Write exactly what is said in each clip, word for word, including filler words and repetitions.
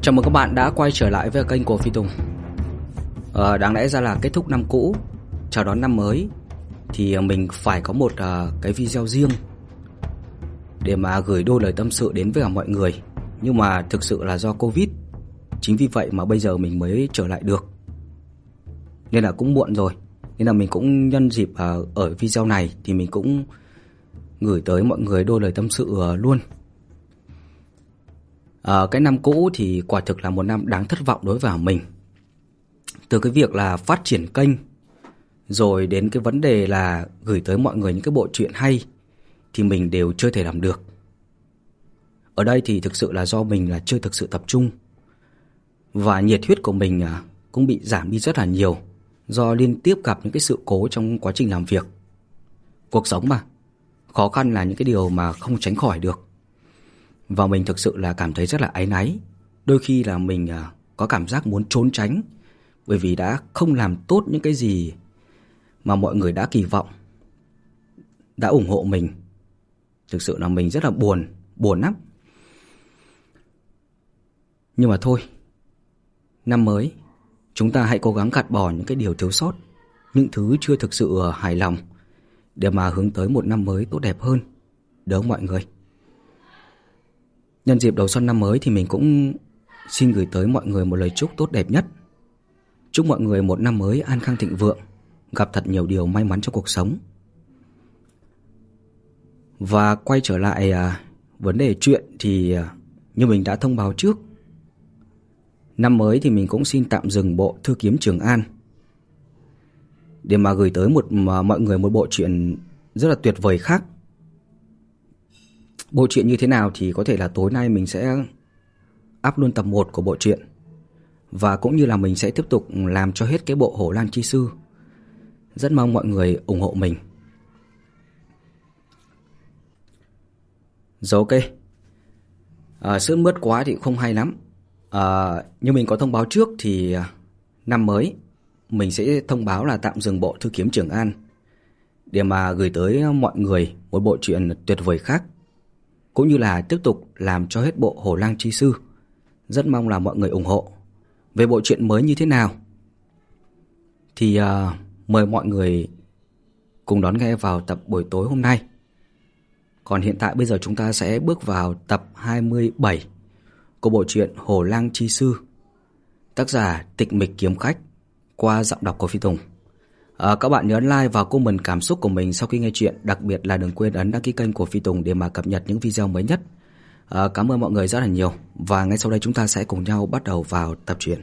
Chào mừng các bạn đã quay trở lại với kênh của Phi Tùng. ờ, Đáng lẽ ra là kết thúc năm cũ, chào đón năm mới, thì mình phải có một uh, cái video riêng để mà gửi đôi lời tâm sự đến với cả mọi người. Nhưng mà thực sự là do Covid, chính vì vậy mà bây giờ mình mới trở lại được, nên là cũng muộn rồi. Nên là mình cũng nhân dịp uh, ở video này thì mình cũng gửi tới mọi người đôi lời tâm sự uh, luôn. À, cái năm cũ thì quả thực là một năm đáng thất vọng đối với mình. Từ cái việc là phát triển kênh, rồi đến cái vấn đề là gửi tới mọi người những cái bộ truyện hay, thì mình đều chưa thể làm được. Ở đây thì thực sự là do mình là chưa thực sự tập trung, và nhiệt huyết của mình cũng bị giảm đi rất là nhiều, do liên tiếp gặp những cái sự cố trong quá trình làm việc. Cuộc sống mà, khó khăn là những cái điều mà không tránh khỏi được. Và mình thực sự là cảm thấy rất là áy náy. Đôi khi là mình có cảm giác muốn trốn tránh, bởi vì đã không làm tốt những cái gì mà mọi người đã kỳ vọng, đã ủng hộ mình. Thực sự là mình rất là buồn, buồn lắm. Nhưng mà thôi, năm mới, chúng ta hãy cố gắng gạt bỏ những cái điều thiếu sót, những thứ chưa thực sự hài lòng, để mà hướng tới một năm mới tốt đẹp hơn, được không mọi người? Nhân dịp đầu xuân năm mới thì mình cũng xin gửi tới mọi người một lời chúc tốt đẹp nhất. Chúc mọi người một năm mới an khang thịnh vượng, gặp thật nhiều điều may mắn trong cuộc sống. Và quay trở lại à, vấn đề chuyện thì à, như mình đã thông báo trước, năm mới thì mình cũng xin tạm dừng bộ Thư Kiếm Trường An, để mà gửi tới một mà, mọi người một bộ truyện rất là tuyệt vời khác. Bộ truyện như thế nào thì có thể là tối nay mình sẽ up luôn tập một của bộ truyện, và cũng như là mình sẽ tiếp tục làm cho hết cái bộ Hổ Lang Chi Sư. Rất mong mọi người ủng hộ mình. Rồi, ok. à, Sướt mướt quá thì không hay lắm. à, Như mình có thông báo trước thì năm mới mình sẽ thông báo là tạm dừng bộ Thư Kiếm Trường An, để mà gửi tới mọi người một bộ truyện tuyệt vời khác, cũng như là tiếp tục làm cho hết bộ Hổ Lang Chi Sư. Rất mong là mọi người ủng hộ. Về bộ truyện mới như thế nào thì uh, mời mọi người cùng đón nghe vào tập buổi tối hôm nay. Còn hiện tại bây giờ chúng ta sẽ bước vào tập hai mươi bảy của bộ truyện Hổ Lang Chi Sư, tác giả Tịch Mịch Kiếm Khách, qua giọng đọc của Phi Tùng. À, các bạn nhớ ấn like và comment cảm xúc của mình sau khi nghe chuyện. Đặc biệt là đừng quên ấn đăng ký kênh của Phi Tùng để mà cập nhật những video mới nhất. à, Cảm ơn mọi người rất là nhiều. Và ngay sau đây chúng ta sẽ cùng nhau bắt đầu vào tập truyện.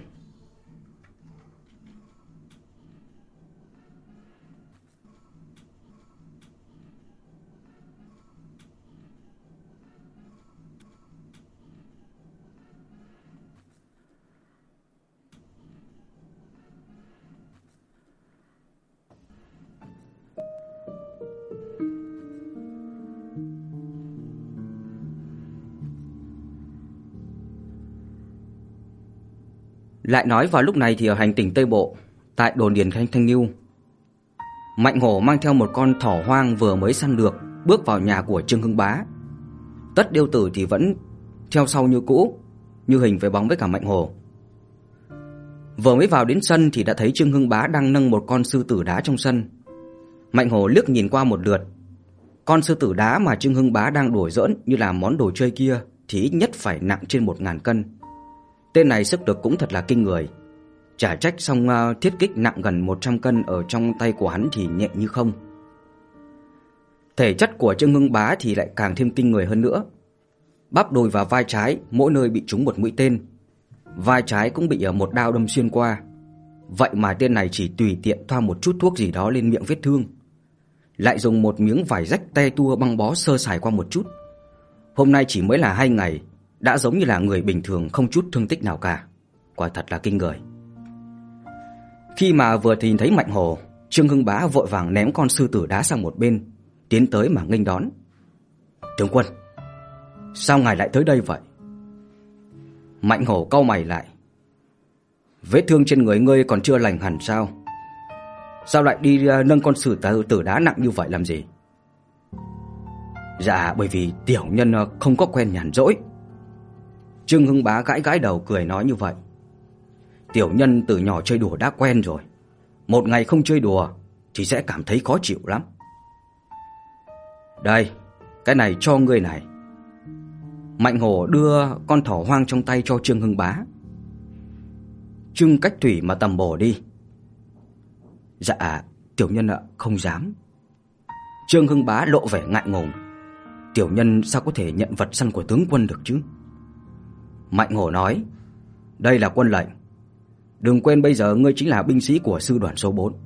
Lại nói vào lúc này thì ở hành tỉnh Tây Bộ, tại đồn điền Thanh Thanh Nghiêu, Mạnh Hổ mang theo một con thỏ hoang vừa mới săn được, bước vào nhà của Trương Hưng Bá. Tất Điêu Tử thì vẫn theo sau như cũ, như hình với bóng với cả Mạnh Hổ. Vừa mới vào đến sân thì đã thấy Trương Hưng Bá đang nâng một con sư tử đá trong sân. Mạnh Hổ liếc nhìn qua một lượt. Con sư tử đá mà Trương Hưng Bá đang đùa giỡn như là món đồ chơi kia thì ít nhất phải nặng trên một ngàn cân. Tên này sức lực cũng thật là kinh người. Chả trách song uh, thiết kích nặng gần một trăm cân ở trong tay của hắn thì nhẹ như không. Thể chất của Trương Hưng Bá thì lại càng thêm kinh người hơn nữa. Bắp đùi và vai trái mỗi nơi bị trúng một mũi tên, vai trái cũng bị một đao đâm xuyên qua. Vậy mà tên này chỉ tùy tiện thoa một chút thuốc gì đó lên miệng vết thương, lại dùng một miếng vải rách te tua băng bó sơ sài qua một chút. Hôm nay chỉ mới là hai ngày đã giống như là người bình thường, không chút thương tích nào cả. Quả thật là kinh người. Khi mà vừa nhìn thấy Mạnh Hổ, Trương Hưng Bá vội vàng ném con sư tử đá sang một bên, tiến tới mà nghênh đón. Tướng quân, sao ngài lại tới đây vậy? Mạnh Hổ cau mày lại. Vết thương trên người ngươi còn chưa lành hẳn sao? Sao lại đi nâng con sư tử đá nặng như vậy làm gì? Dạ bởi vì tiểu nhân không có quen nhàn rỗi. Trương Hưng Bá gãi gãi đầu cười nói như vậy. Tiểu nhân từ nhỏ chơi đùa đã quen rồi, một ngày không chơi đùa thì sẽ cảm thấy khó chịu lắm. Đây, cái này cho ngươi này. Mạnh Hổ đưa con thỏ hoang trong tay cho Trương Hưng Bá. Trương Cách Thủy mà tầm bổ đi. Dạ, tiểu nhân ạ, không dám. Trương Hưng Bá lộ vẻ ngại ngùng. Tiểu nhân sao có thể nhận vật săn của tướng quân được chứ? Mạnh Hổ nói, đây là quân lệnh. Đừng quên bây giờ ngươi chính là binh sĩ của sư đoàn số bốn.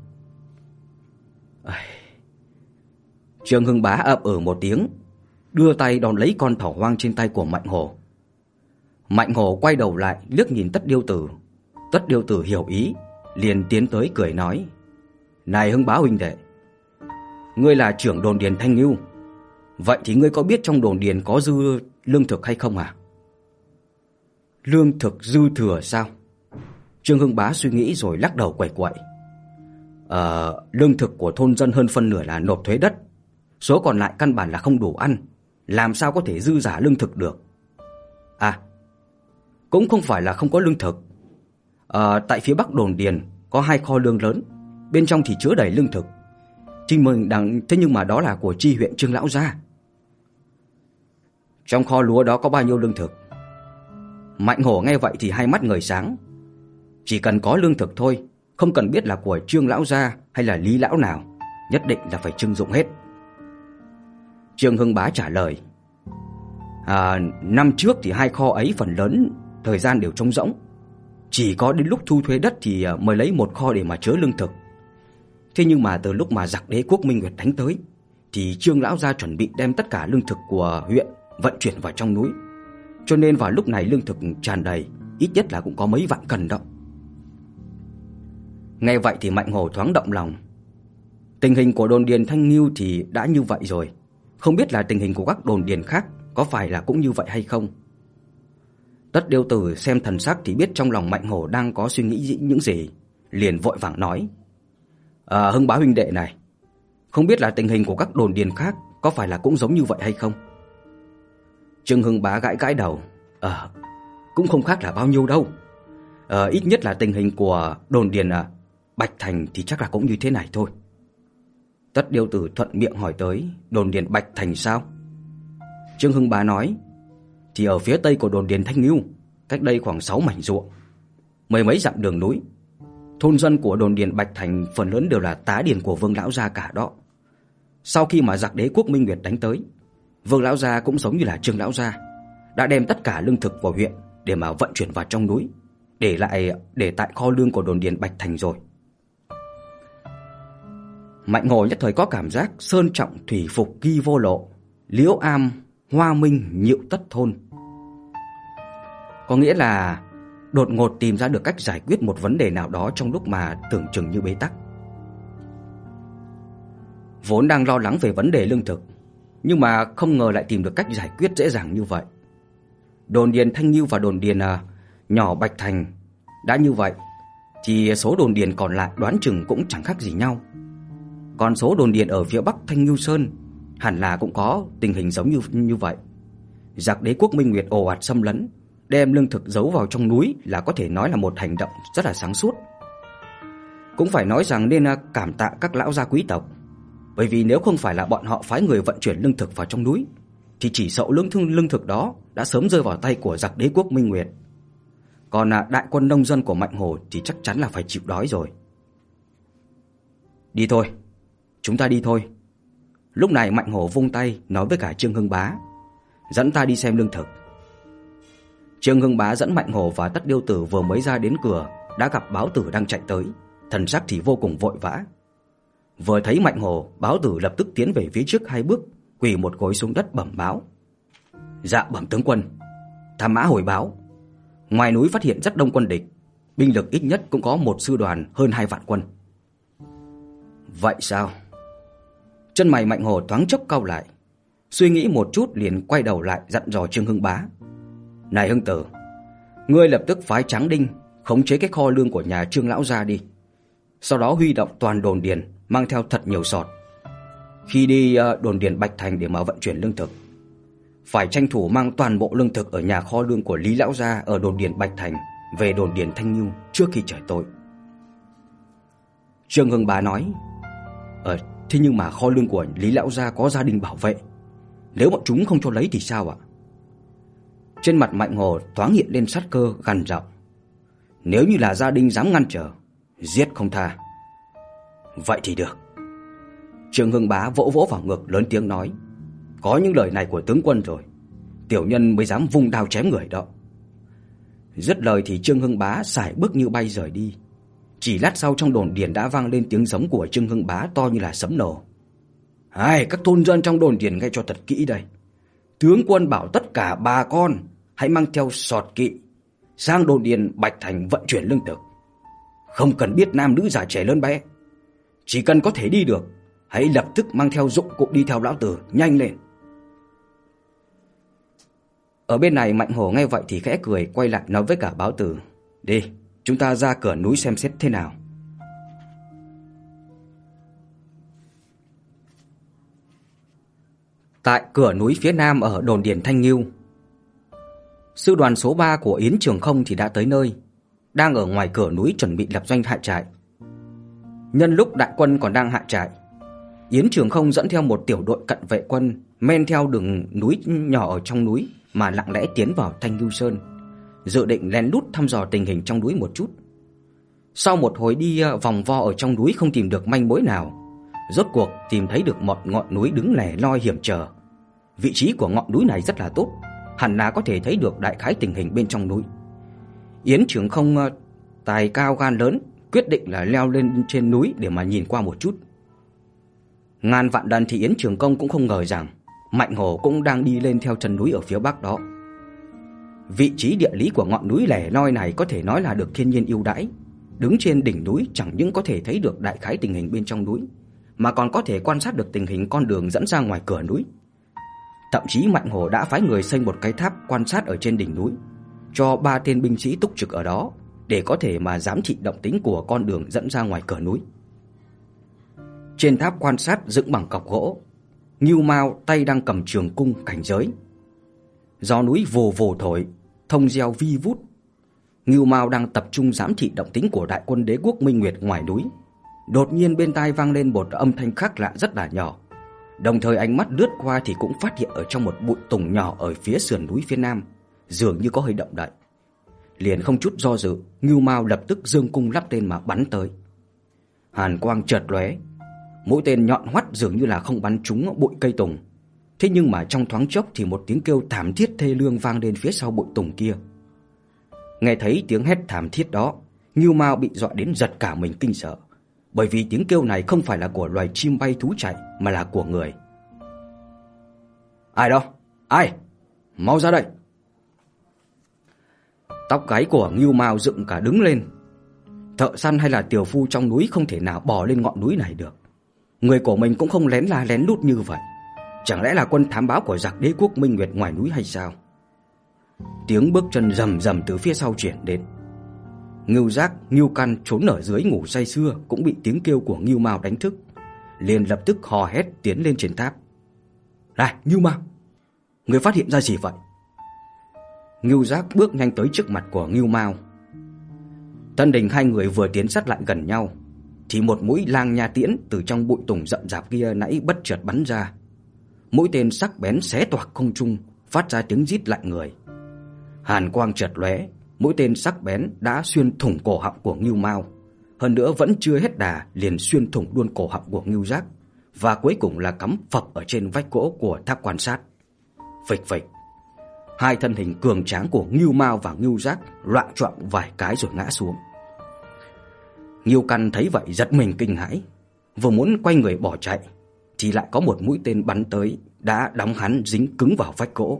Trương Hưng Bá ậm ừ một tiếng, đưa tay đón lấy con thỏ hoang trên tay của Mạnh Hổ. Mạnh Hổ quay đầu lại liếc nhìn Tất Điêu Tử. Tất Điêu Tử hiểu ý, liền tiến tới cười nói, này Hưng Bá huynh đệ, ngươi là trưởng đồn điền Thanh Ngưu, vậy thì ngươi có biết trong đồn điền có dư lương thực hay không à? Lương thực dư thừa sao? Trương Hưng Bá suy nghĩ rồi lắc đầu quẩy quậy. Ờ, lương thực của thôn dân hơn phân nửa là nộp thuế đất, số còn lại căn bản là không đủ ăn, làm sao có thể dư giả lương thực được? À, cũng không phải là không có lương thực. Ờ, tại phía bắc đồn điền có hai kho lương lớn, bên trong thì chứa đầy lương thực. Trinh mừng đằng thế nhưng mà đó là của chi huyện Trương lão gia. Trong kho lúa đó có bao nhiêu lương thực? Mạnh Hổ nghe vậy thì hai mắt ngời sáng. Chỉ cần có lương thực thôi, không cần biết là của Trương lão gia hay là Lý lão nào, nhất định là phải trưng dụng hết. Trương Hưng Bá trả lời, à, năm trước thì hai kho ấy phần lớn thời gian đều trống rỗng, chỉ có đến lúc thu thuế đất thì mới lấy một kho để mà chứa lương thực. Thế nhưng mà từ lúc mà giặc đế quốc Minh Nguyệt đánh tới thì Trương lão gia chuẩn bị đem tất cả lương thực của huyện vận chuyển vào trong núi, cho nên vào lúc này lương thực tràn đầy, ít nhất là cũng có mấy vạn cân đó. Nghe vậy thì Mạnh Hổ thoáng động lòng. Tình hình của đồn điền Thanh Ngưu thì đã như vậy rồi, không biết là tình hình của các đồn điền khác có phải là cũng như vậy hay không. Tất Điêu Tử xem thần sắc thì biết trong lòng Mạnh Hổ đang có suy nghĩ những gì, liền vội vàng nói, à, Hưng Bá huynh đệ này, không biết là tình hình của các đồn điền khác có phải là cũng giống như vậy hay không? Trương Hưng Bá gãi gãi đầu, Ờ, cũng không khác là bao nhiêu đâu. Ờ, ít nhất là tình hình của đồn điền à, Bạch Thành thì chắc là cũng như thế này thôi. Tất Điêu Tử thuận miệng hỏi tới, đồn điền Bạch Thành sao? Trương Hưng Bá nói, thì ở phía tây của đồn điền Thanh Ngưu, cách đây khoảng sáu mảnh ruộng, mười mấy dặm đường núi. Thôn dân của đồn điền Bạch Thành phần lớn đều là tá điền của Vương lão gia cả đó. Sau khi mà giặc đế quốc Minh Nguyệt đánh tới, Vương lão gia cũng giống như là Trương lão gia, đã đem tất cả lương thực vào huyện để mà vận chuyển vào trong núi, để lại để tại kho lương của đồn điền Bạch Thành rồi. Mạnh Hổ nhất thời có cảm giác sơn trọng thủy phục ghi vô lộ, liễu am hoa minh nhịu tất thôn. Có nghĩa là đột ngột tìm ra được cách giải quyết một vấn đề nào đó trong lúc mà tưởng chừng như bế tắc. Vốn đang lo lắng về vấn đề lương thực, nhưng mà không ngờ lại tìm được cách giải quyết dễ dàng như vậy. Đồn điền Thanh Ngưu và đồn điền à, nhỏ Bạch Thành đã như vậy, thì số đồn điền còn lại đoán chừng cũng chẳng khác gì nhau. Còn số đồn điền ở phía bắc Thanh Ngưu Sơn hẳn là cũng có tình hình giống như như vậy. Giặc đế quốc Minh Nguyệt ồ ạt xâm lấn, đem lương thực giấu vào trong núi là có thể nói là một hành động rất là sáng suốt. Cũng phải nói rằng nên cảm tạ các lão gia quý tộc, bởi vì nếu không phải là bọn họ phái người vận chuyển lương thực vào trong núi thì chỉ sợ lương thương lương thực đó đã sớm rơi vào tay của giặc đế quốc Minh Nguyệt. Còn đại quân nông dân của Mạnh Hổ thì chắc chắn là phải chịu đói rồi. Đi thôi, chúng ta đi thôi. Lúc này Mạnh Hổ vung tay nói với cả Trương Hưng Bá, dẫn ta đi xem lương thực. Trương Hưng Bá dẫn Mạnh Hổ và Tất Điêu Tử vừa mới ra đến cửa đã gặp Báo Tử đang chạy tới, thần sắc thì vô cùng vội vã. Vừa thấy Mạnh Hổ, Báo Tử lập tức tiến về phía trước hai bước, quỳ một gối xuống đất bẩm báo. Dạ bẩm tướng quân, Tham Mã hồi báo, ngoài núi phát hiện rất đông quân địch, binh lực ít nhất cũng có một sư đoàn hơn hai vạn quân. Vậy sao? Chân mày Mạnh Hổ thoáng chốc cau lại, suy nghĩ một chút liền quay đầu lại dặn dò Trương Hưng Bá. Này Hưng Tử, ngươi lập tức phái Tráng Đinh khống chế cái kho lương của nhà Trương lão gia đi. Sau đó huy động toàn đồn điền mang theo thật nhiều sọt. Khi đi đồn điền Bạch Thành để mà vận chuyển lương thực, phải tranh thủ mang toàn bộ lương thực ở nhà kho lương của Lý lão gia ở đồn điền Bạch Thành về đồn điền Thanh Ngưu trước khi trời tối. Trương Hưng Bá nói: Ờ, thế nhưng mà kho lương của Lý lão gia có gia đình bảo vệ, nếu bọn chúng không cho lấy thì sao ạ? Trên mặt Mạnh Hồ thoáng hiện lên sát cơ, gằn giọng: Nếu như là gia đình dám ngăn trở, giết không tha. Vậy thì được. Trương Hưng Bá vỗ vỗ vào ngực lớn tiếng nói: Có những lời này của tướng quân rồi, tiểu nhân mới dám vung đao chém người đó. Dứt lời thì Trương Hưng Bá sải bước như bay rời đi. Chỉ lát sau trong đồn điền đã vang lên tiếng giống của Trương Hưng Bá to như là sấm nổ: Hai, các thôn dân trong đồn điền nghe cho thật kỹ đây. Tướng quân bảo tất cả bà con hãy mang theo sọt kỵ sang đồn điền Bạch Thành vận chuyển lương thực. Không cần biết nam nữ già trẻ lớn bé, chỉ cần có thể đi được, hãy lập tức mang theo dụng cụ đi theo lão tử, nhanh lên. Ở bên này Mạnh Hổ nghe vậy thì khẽ cười, quay lại nói với cả Báo Tử: Đi, chúng ta ra cửa núi xem xét thế nào. Tại cửa núi phía nam ở đồn điền Thanh Ngưu, sư đoàn số ba của Yến Trường Không thì đã tới nơi, đang ở ngoài cửa núi chuẩn bị lập doanh hạ trại. Nhân lúc đại quân còn đang hạ trại, Yến Trường Không dẫn theo một tiểu đội cận vệ quân men theo đường núi nhỏ ở trong núi mà lặng lẽ tiến vào Thanh Ngưu Sơn, dự định lén lút thăm dò tình hình trong núi một chút. Sau một hồi đi vòng vo ở trong núi không tìm được manh mối nào, rốt cuộc tìm thấy được một ngọn núi đứng lẻ loi hiểm trở. Vị trí của ngọn núi này rất là tốt, hẳn là có thể thấy được đại khái tình hình bên trong núi. Yến Trường Không tài cao gan lớn, quyết định là leo lên trên núi để mà nhìn qua một chút. Ngàn vạn lần thì Yến Trường Công cũng không ngờ rằng Mạnh Hổ cũng đang đi lên theo chân núi ở phía bắc đó. Vị trí địa lý của ngọn núi lẻ loi này có thể nói là được thiên nhiên ưu đãi. Đứng trên đỉnh núi chẳng những có thể thấy được đại khái tình hình bên trong núi, mà còn có thể quan sát được tình hình con đường dẫn ra ngoài cửa núi. Thậm chí Mạnh Hổ đã phái người xây một cái tháp quan sát ở trên đỉnh núi, cho ba tên binh sĩ túc trực ở đó để có thể mà giám thị động tĩnh của con đường dẫn ra ngoài cửa núi. Trên tháp quan sát dựng bằng cọc gỗ, Ngưu Mao tay đang cầm trường cung cảnh giới. Gió núi vồ vồ thổi, thông reo vi vút. Ngưu Mao đang tập trung giám thị động tĩnh của đại quân đế quốc Minh Nguyệt ngoài núi. Đột nhiên bên tai vang lên một âm thanh khác lạ rất là nhỏ. Đồng thời ánh mắt lướt qua thì cũng phát hiện ở trong một bụi tùng nhỏ ở phía sườn núi phía nam, dường như có hơi động đậy. Liền không chút do dự, Ngưu Mao lập tức giương cung lắp tên mà bắn tới. Hàn quang chợt lóe, mũi tên nhọn hoắt dường như là không bắn trúng bụi cây tùng. Thế nhưng mà trong thoáng chốc thì một tiếng kêu thảm thiết thê lương vang lên phía sau bụi tùng kia. Nghe thấy tiếng hét thảm thiết đó, Ngưu Mao bị dọa đến giật cả mình kinh sợ, bởi vì tiếng kêu này không phải là của loài chim bay thú chạy mà là của người. Ai đó? Ai? Mau ra đây! Tóc gáy của Ngưu Mao dựng cả đứng lên. Thợ săn hay là tiểu phu trong núi không thể nào bò lên ngọn núi này được. Người của mình cũng không lén la lén lút như vậy. Chẳng lẽ là quân thám báo của giặc đế quốc Minh Nguyệt ngoài núi hay sao? Tiếng bước chân rầm rầm từ phía sau truyền đến. Ngưu Giác, Ngưu Căn trốn ở dưới ngủ say sưa cũng bị tiếng kêu của Ngưu Mao đánh thức, liền lập tức hò hét tiến lên trên tháp. Này, Ngưu Mao, người phát hiện ra gì vậy? Ngưu Giác bước nhanh tới trước mặt của Ngưu Mao. Thân hình hai người vừa tiến sát lại gần nhau thì một mũi lang nha tiễn từ trong bụi tùng rậm rạp kia nãy bất chợt bắn ra. Mũi tên sắc bén xé toạc không trung, phát ra tiếng rít lạnh người. Hàn quang chợt lóe, mũi tên sắc bén đã xuyên thủng cổ họng của Ngưu Mao, hơn nữa vẫn chưa hết đà liền xuyên thủng luôn cổ họng của Ngưu Giác, và cuối cùng là cắm phập ở trên vách gỗ của tháp quan sát. Phịch phịch, hai thân hình cường tráng của Ngưu Mao và Ngưu Giác loạng choạng vài cái rồi ngã xuống. Ngưu Căn thấy vậy giật mình kinh hãi, vừa muốn quay người bỏ chạy thì lại có một mũi tên bắn tới, đã đóng hắn dính cứng vào vách gỗ.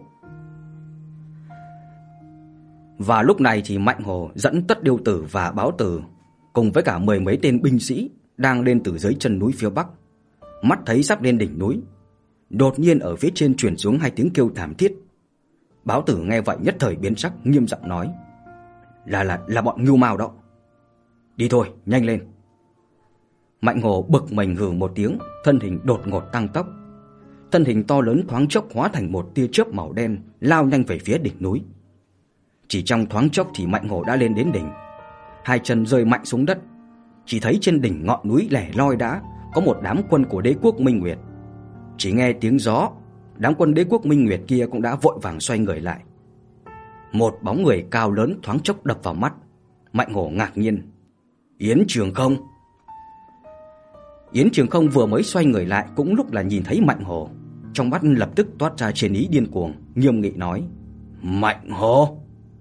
Và lúc này thì Mạnh Hồ dẫn Tất Điêu Tử và Báo Tử cùng với cả mười mấy tên binh sĩ đang lên từ dưới chân núi phía bắc. Mắt thấy sắp lên đỉnh núi, đột nhiên ở phía trên truyền xuống hai tiếng kêu thảm thiết. Báo Tử nghe vậy nhất thời biến sắc, nghiêm giọng nói: Là là là bọn Ngưu Mao đó. Đi thôi, nhanh lên. Mạnh Hồ bực mình hừ một tiếng, thân hình đột ngột tăng tốc. thân hình to lớn thoáng chốc hóa thành một tia chớp màu đen lao nhanh về phía đỉnh núi. Chỉ trong thoáng chốc thì Mạnh Hổ đã lên đến đỉnh. Hai chân rơi mạnh xuống đất, chỉ thấy trên đỉnh ngọn núi lẻ loi đã có một đám quân của đế quốc Minh Nguyệt. Chỉ nghe tiếng gió, đám quân đế quốc Minh Nguyệt kia cũng đã vội vàng xoay người lại. Một bóng người cao lớn thoáng chốc đập vào mắt. Mạnh Hổ ngạc nhiên: Yến Trường Không. Yến Trường Không vừa mới xoay người lại cũng lúc là nhìn thấy Mạnh Hổ, trong mắt lập tức toát ra chiến ý điên cuồng, nghiêm nghị nói: Mạnh Hổ.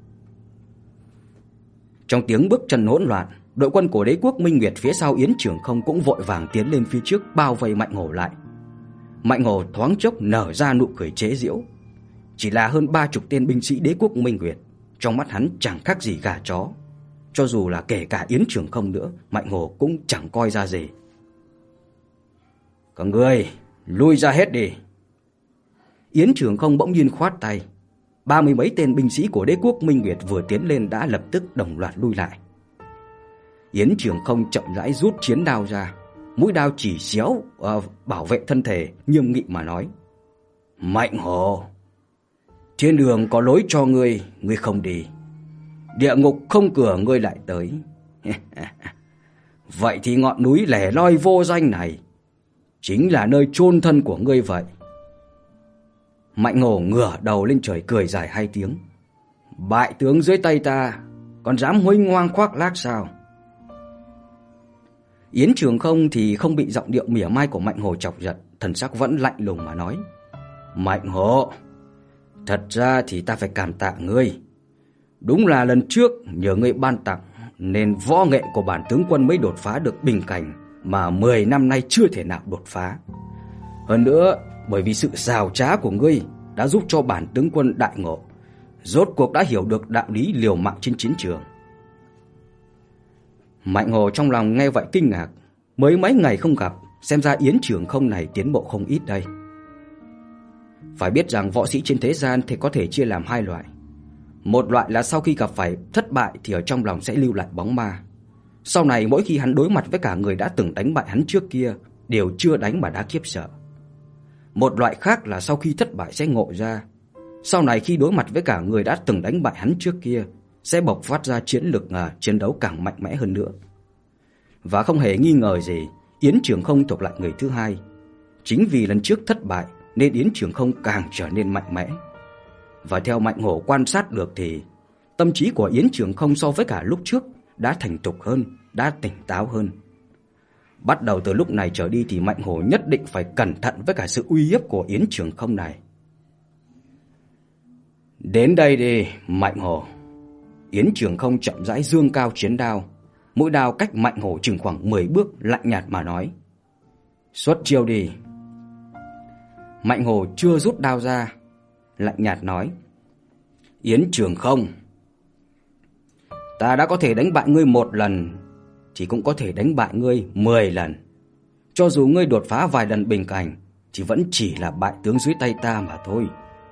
Trong tiếng bước chân hỗn loạn, đội quân của đế quốc Minh Nguyệt phía sau Yến Trường Không cũng vội vàng tiến lên phía trước, bao vây Mạnh Hổ lại. Mạnh Hổ thoáng chốc nở ra nụ cười chế giễu. Chỉ là hơn ba chục tên binh sĩ đế quốc Minh Nguyệt, trong mắt hắn chẳng khác gì gà chó. Cho dù là kể cả Yến Trường Không nữa, Mạnh Hổ cũng chẳng coi ra gì. Các ngươi lui ra hết đi. Yến Trường Không bỗng nhiên khoát tay. Ba mươi mấy tên binh sĩ của đế quốc Minh Nguyệt vừa tiến lên đã lập tức đồng loạt lui lại. Yến Trường Không chậm rãi rút chiến đao ra, mũi đao chỉ xéo uh, bảo vệ thân thể, nghiêm nghị mà nói: Mạnh Hổ, thiên đường có lối cho ngươi, ngươi không đi. Địa ngục không cửa ngươi lại tới. Vậy thì ngọn núi lẻ loi vô danh này chính là nơi chôn thân của ngươi vậy. Mạnh Hổ ngửa đầu lên trời cười dài hai tiếng: Bại tướng dưới tay ta, còn dám huênh hoang khoác lác sao? Yến Trường Không thì không bị giọng điệu mỉa mai của Mạnh Hổ chọc giận, thần sắc vẫn lạnh lùng mà nói: Mạnh Hổ, thật ra thì ta phải cảm tạ ngươi. Đúng là lần trước nhờ ngươi ban tặng nên võ nghệ của bản tướng quân mới đột phá được bình cảnh mà mười năm nay chưa thể nào đột phá. Hơn nữa, bởi vì sự xảo trá của ngươi đã giúp cho bản tướng quân đại ngộ, rốt cuộc đã hiểu được đạo lý liều mạng trên chiến trường. Mạnh Hổ trong lòng nghe vậy kinh ngạc, mới mấy ngày không gặp, xem ra Yến Trường Không này tiến bộ không ít đây. Phải biết rằng võ sĩ trên thế gian thì có thể chia làm hai loại. Một loại là sau khi gặp phải thất bại thì ở trong lòng sẽ lưu lại bóng ma. Sau này mỗi khi hắn đối mặt với cả người đã từng đánh bại hắn trước kia, đều chưa đánh mà đã khiếp sợ. Một loại khác là sau khi thất bại sẽ ngộ ra, sau này khi đối mặt với cả người đã từng đánh bại hắn trước kia, sẽ bộc phát ra chiến lược à, chiến đấu càng mạnh mẽ hơn nữa. Và không hề nghi ngờ gì, Yến Trường Không thuộc lại người thứ hai. Chính vì lần trước thất bại nên Yến Trường Không càng trở nên mạnh mẽ. Và theo Mạnh Hổ quan sát được thì tâm trí của Yến Trường Không so với cả lúc trước đã thành thục hơn, đã tỉnh táo hơn. Bắt đầu từ lúc này trở đi thì Mạnh Hổ nhất định phải cẩn thận với cả sự uy hiếp của Yến Trường Không này. Đến đây đi, Mạnh Hổ. Yến Trường Không chậm rãi dương cao chiến đao, mũi đao cách Mạnh Hổ chừng khoảng mười bước, lạnh nhạt mà nói: Xuất chiêu đi. Mạnh Hổ chưa rút đao ra, lạnh nhạt nói: Yến Trường Không, ta đã có thể đánh bại ngươi một lần thì cũng có thể đánh bại ngươi mười lần. Cho dù ngươi đột phá vài lần bình cảnh thì vẫn chỉ là bại tướng dưới tay ta mà thôi.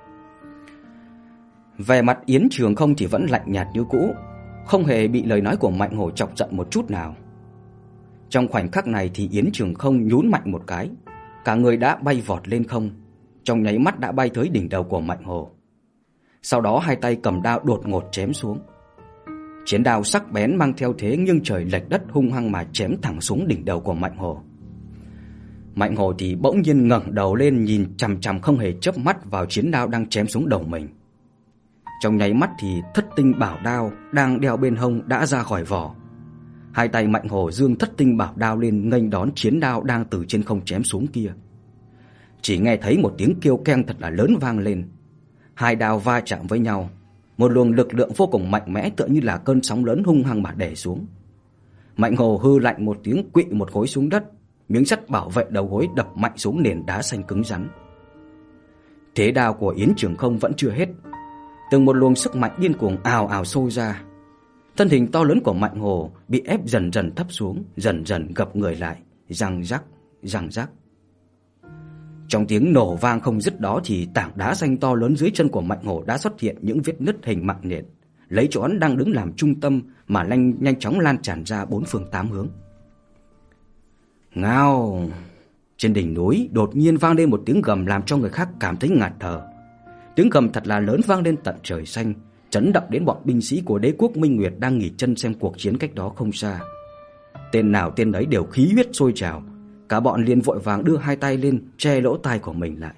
Về mặt Yến Trường Không thì vẫn lạnh nhạt như cũ, không hề bị lời nói của Mạnh Hổ chọc giận một chút nào. Trong khoảnh khắc này thì Yến Trường Không nhún mạnh một cái, cả người đã bay vọt lên không, trong nháy mắt đã bay tới đỉnh đầu của Mạnh Hổ. Sau đó hai tay cầm đao đột ngột chém xuống. Chiến đao sắc bén mang theo thế nghiêng trời lệch đất hung hăng mà chém thẳng xuống đỉnh đầu của Mạnh Hổ. Mạnh Hổ thì bỗng nhiên ngẩng đầu lên, nhìn chằm chằm không hề chớp mắt vào chiến đao đang chém xuống đầu mình. Trong nháy mắt thì thất tinh bảo đao đang đeo bên hông đã ra khỏi vỏ. Hai tay Mạnh Hổ dương thất tinh bảo đao lên nghênh đón chiến đao đang từ trên không chém xuống kia. Chỉ nghe thấy một tiếng kêu keng thật là lớn vang lên. Hai đao va chạm với nhau, một luồng lực lượng vô cùng mạnh mẽ tựa như là cơn sóng lớn hung hăng mà đè xuống. Mạnh Hổ hư lạnh một tiếng, quỵ một gối xuống đất, miếng sắt bảo vệ đầu gối đập mạnh xuống nền đá xanh cứng rắn. Thế đao của Yến Trường Không vẫn chưa hết, từng một luồng sức mạnh điên cuồng ào ào sôi ra. Thân hình to lớn của Mạnh Hổ bị ép dần dần thấp xuống, dần dần gập người lại, răng rắc, răng rắc. Trong tiếng nổ vang không dứt đó thì tảng đá xanh to lớn dưới chân của Mạnh Hổ đã xuất hiện những vết nứt hình mạng nhện, lấy chỗ hắn đang đứng làm trung tâm mà nhanh nhanh chóng lan tràn ra bốn phương tám hướng. Ngao, Trên đỉnh núi đột nhiên vang lên một tiếng gầm làm cho người khác cảm thấy ngạt thở. Tiếng gầm thật là lớn vang lên tận trời xanh, chấn động đến bọn binh sĩ của đế quốc Minh Nguyệt đang nghỉ chân xem cuộc chiến cách đó không xa. Tên nào tên ấy đều khí huyết sôi trào, cả bọn liền vội vàng đưa hai tay lên che lỗ tai của mình lại.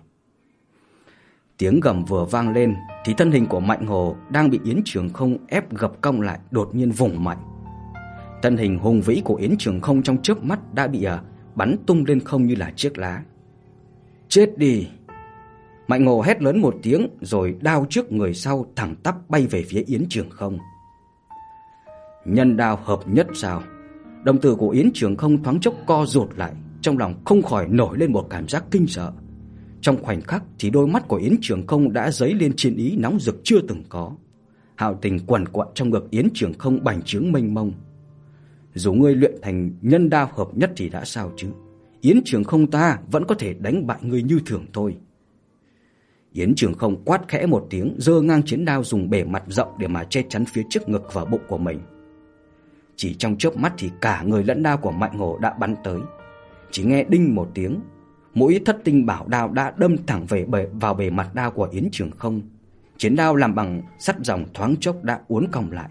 Tiếng gầm vừa vang lên thì thân hình của Mạnh Hồ đang bị Yến Trường Không ép gập cong lại đột nhiên vùng mạnh. Thân hình hùng vĩ của Yến Trường Không trong chớp mắt đã bị à, bắn tung lên không như là chiếc lá. Chết đi! Mạnh Hồ hét lớn một tiếng rồi đao trước người sau thẳng tắp bay về phía Yến Trường Không. Nhân đao hợp nhất sao? Đồng tử của Yến Trường Không thoáng chốc co rụt lại, trong lòng không khỏi nổi lên một cảm giác kinh sợ. Trong khoảnh khắc thì đôi mắt của Yến Trường Không đã dấy lên chiến ý nóng rực chưa từng có. Hào tình quằn quại trong ngực Yến Trường Không bành trướng mênh mông. Dù ngươi luyện thành nhân đao hợp nhất thì đã sao chứ? Yến Trường Không ta vẫn có thể đánh bại ngươi như thường thôi. Yến Trường Không quát khẽ một tiếng, giơ ngang chiến đao dùng bề mặt rộng để mà che chắn phía trước ngực và bụng của mình. Chỉ trong chớp mắt thì cả người lẫn đao của Mạnh Hồ đã bắn tới. Chỉ nghe đinh một tiếng, mũi thất tinh bảo đao đã đâm thẳng về bề, vào bề mặt đao của Yến Trường Không. Chiến đao làm bằng sắt ròng thoáng chốc đã uốn cong lại.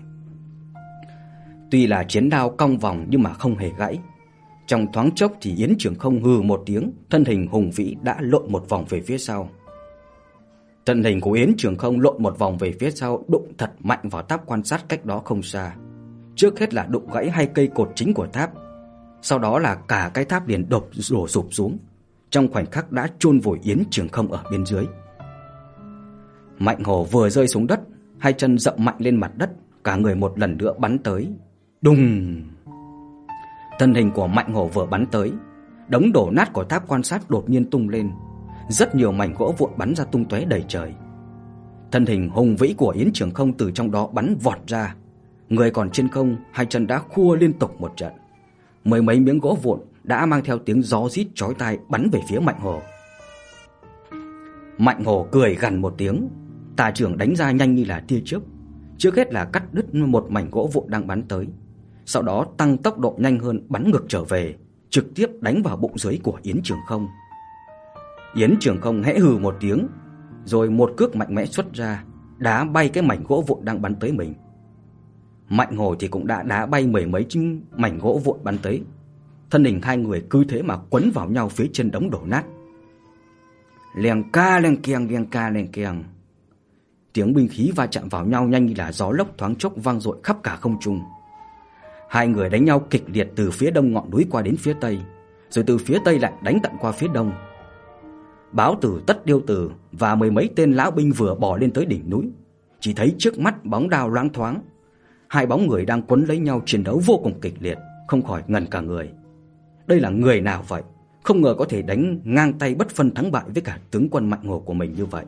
Tuy là chiến đao cong vòng nhưng mà không hề gãy. Trong thoáng chốc thì Yến Trường Không hừ một tiếng, thân hình hùng vĩ đã lộn một vòng về phía sau. Thân hình của Yến Trường Không lộn một vòng về phía sau, đụng thật mạnh vào tháp quan sát cách đó không xa. Trước hết là đụng gãy hai cây cột chính của tháp, sau đó là cả cái tháp liền đổ đổ sụp xuống, trong khoảnh khắc đã chôn vùi Yến Trường Không ở bên dưới. Mạnh Hồ vừa rơi xuống đất, hai chân dậm mạnh lên mặt đất, cả người một lần nữa bắn tới. Đùng! Thân hình của Mạnh Hồ vừa bắn tới, đống đổ nát của tháp quan sát đột nhiên tung lên, rất nhiều mảnh gỗ vụn bắn ra tung tóe đầy trời. Thân hình hùng vĩ của Yến Trường Không từ trong đó bắn vọt ra, người còn trên không, hai chân đã khua liên tục một trận. Mười mấy miếng gỗ vụn đã mang theo tiếng gió rít chói tai bắn về phía Mạnh Hồ. Mạnh Hồ cười gằn một tiếng, tà chưởng đánh ra nhanh như là tia chớp, trước hết là cắt đứt một mảnh gỗ vụn đang bắn tới, sau đó tăng tốc độ nhanh hơn bắn ngược trở về, trực tiếp đánh vào bụng dưới của Yến Trường Không. Yến Trường Không hẽ hừ một tiếng, rồi một cước mạnh mẽ xuất ra, đá bay cái mảnh gỗ vụn đang bắn tới mình. Mạnh Hồ thì cũng đã đá bay mười mấy mảnh gỗ vụn bắn tới. Thân hình hai người cứ thế mà quấn vào nhau phía trên đống đổ nát. Leng ca leng keng leng ca leng keng. Tiếng binh khí va chạm vào nhau nhanh như là gió lốc thoáng chốc vang dội khắp cả không trung. Hai người đánh nhau kịch liệt từ phía đông ngọn núi qua đến phía tây, rồi từ phía tây lại đánh tận qua phía đông. Báo Tử, Tất Điêu Tử và mười mấy tên lão binh vừa bò lên tới đỉnh núi, chỉ thấy trước mắt bóng đao loáng thoáng, hai bóng người đang quấn lấy nhau chiến đấu vô cùng kịch liệt, không khỏi ngẩn cả người. Đây là người nào vậy? Không ngờ có thể đánh ngang tay bất phân thắng bại với cả tướng quân Mạnh Hồ của mình như vậy.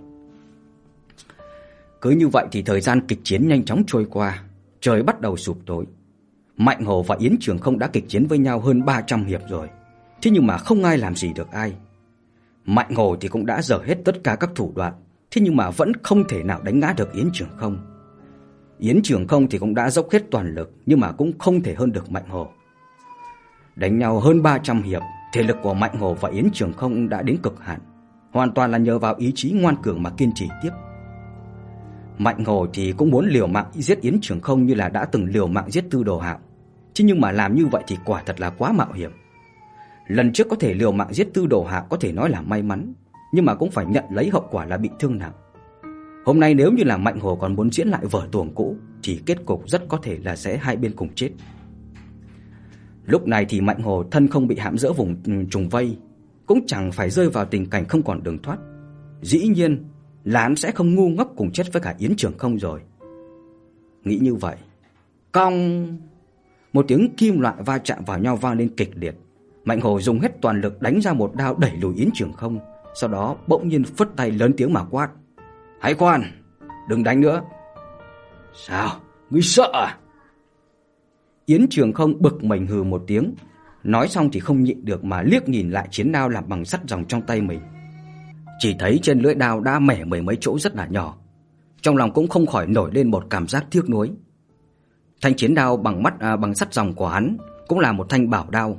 Cứ như vậy thì thời gian kịch chiến nhanh chóng trôi qua, trời bắt đầu sụp tối. Mạnh Hồ và Yến Trường Không đã kịch chiến với nhau hơn ba trăm hiệp rồi, thế nhưng mà không ai làm gì được ai. Mạnh Hồ thì cũng đã dở hết tất cả các thủ đoạn, thế nhưng mà vẫn không thể nào đánh ngã được Yến Trường Không. Yến Trường Không thì cũng đã dốc hết toàn lực, nhưng mà cũng không thể hơn được Mạnh Hồ. Đánh nhau hơn ba trăm hiệp, thể lực của Mạnh Hồ và Yến Trường Không đã đến cực hạn, hoàn toàn là nhờ vào ý chí ngoan cường mà kiên trì tiếp. Mạnh Hồ thì cũng muốn liều mạng giết Yến Trường Không như là đã từng liều mạng giết Tư Đồ Hạo, chứ nhưng mà làm như vậy thì quả thật là quá mạo hiểm. Lần trước có thể liều mạng giết Tư Đồ Hạo có thể nói là may mắn, nhưng mà cũng phải nhận lấy hậu quả là bị thương nặng. Hôm nay nếu như là Mạnh Hồ còn muốn diễn lại vở tuồng cũ thì kết cục rất có thể là sẽ hai bên cùng chết. Lúc này thì Mạnh Hồ thân không bị hãm giữa vùng trùng vây, cũng chẳng phải rơi vào tình cảnh không còn đường thoát. Dĩ nhiên là hắn sẽ không ngu ngốc cùng chết với cả Yến Trường Không rồi. Nghĩ như vậy, cong, một tiếng kim loại va chạm vào nhau vang lên kịch liệt. Mạnh Hồ dùng hết toàn lực đánh ra một đao đẩy lùi Yến Trường Không, sau đó bỗng nhiên phất tay lớn tiếng mà quát: "Hãy khoan, đừng đánh nữa." "Sao, ngươi sợ à?" Yến Trường Không bực mình hừ một tiếng, nói xong thì không nhịn được mà liếc nhìn lại chiến đao làm bằng sắt ròng trong tay mình. Chỉ thấy trên lưỡi đao đã mẻ mười mấy chỗ rất là nhỏ, trong lòng cũng không khỏi nổi lên một cảm giác tiếc nuối. Thanh chiến đao bằng mắt à, bằng sắt ròng của hắn cũng là một thanh bảo đao,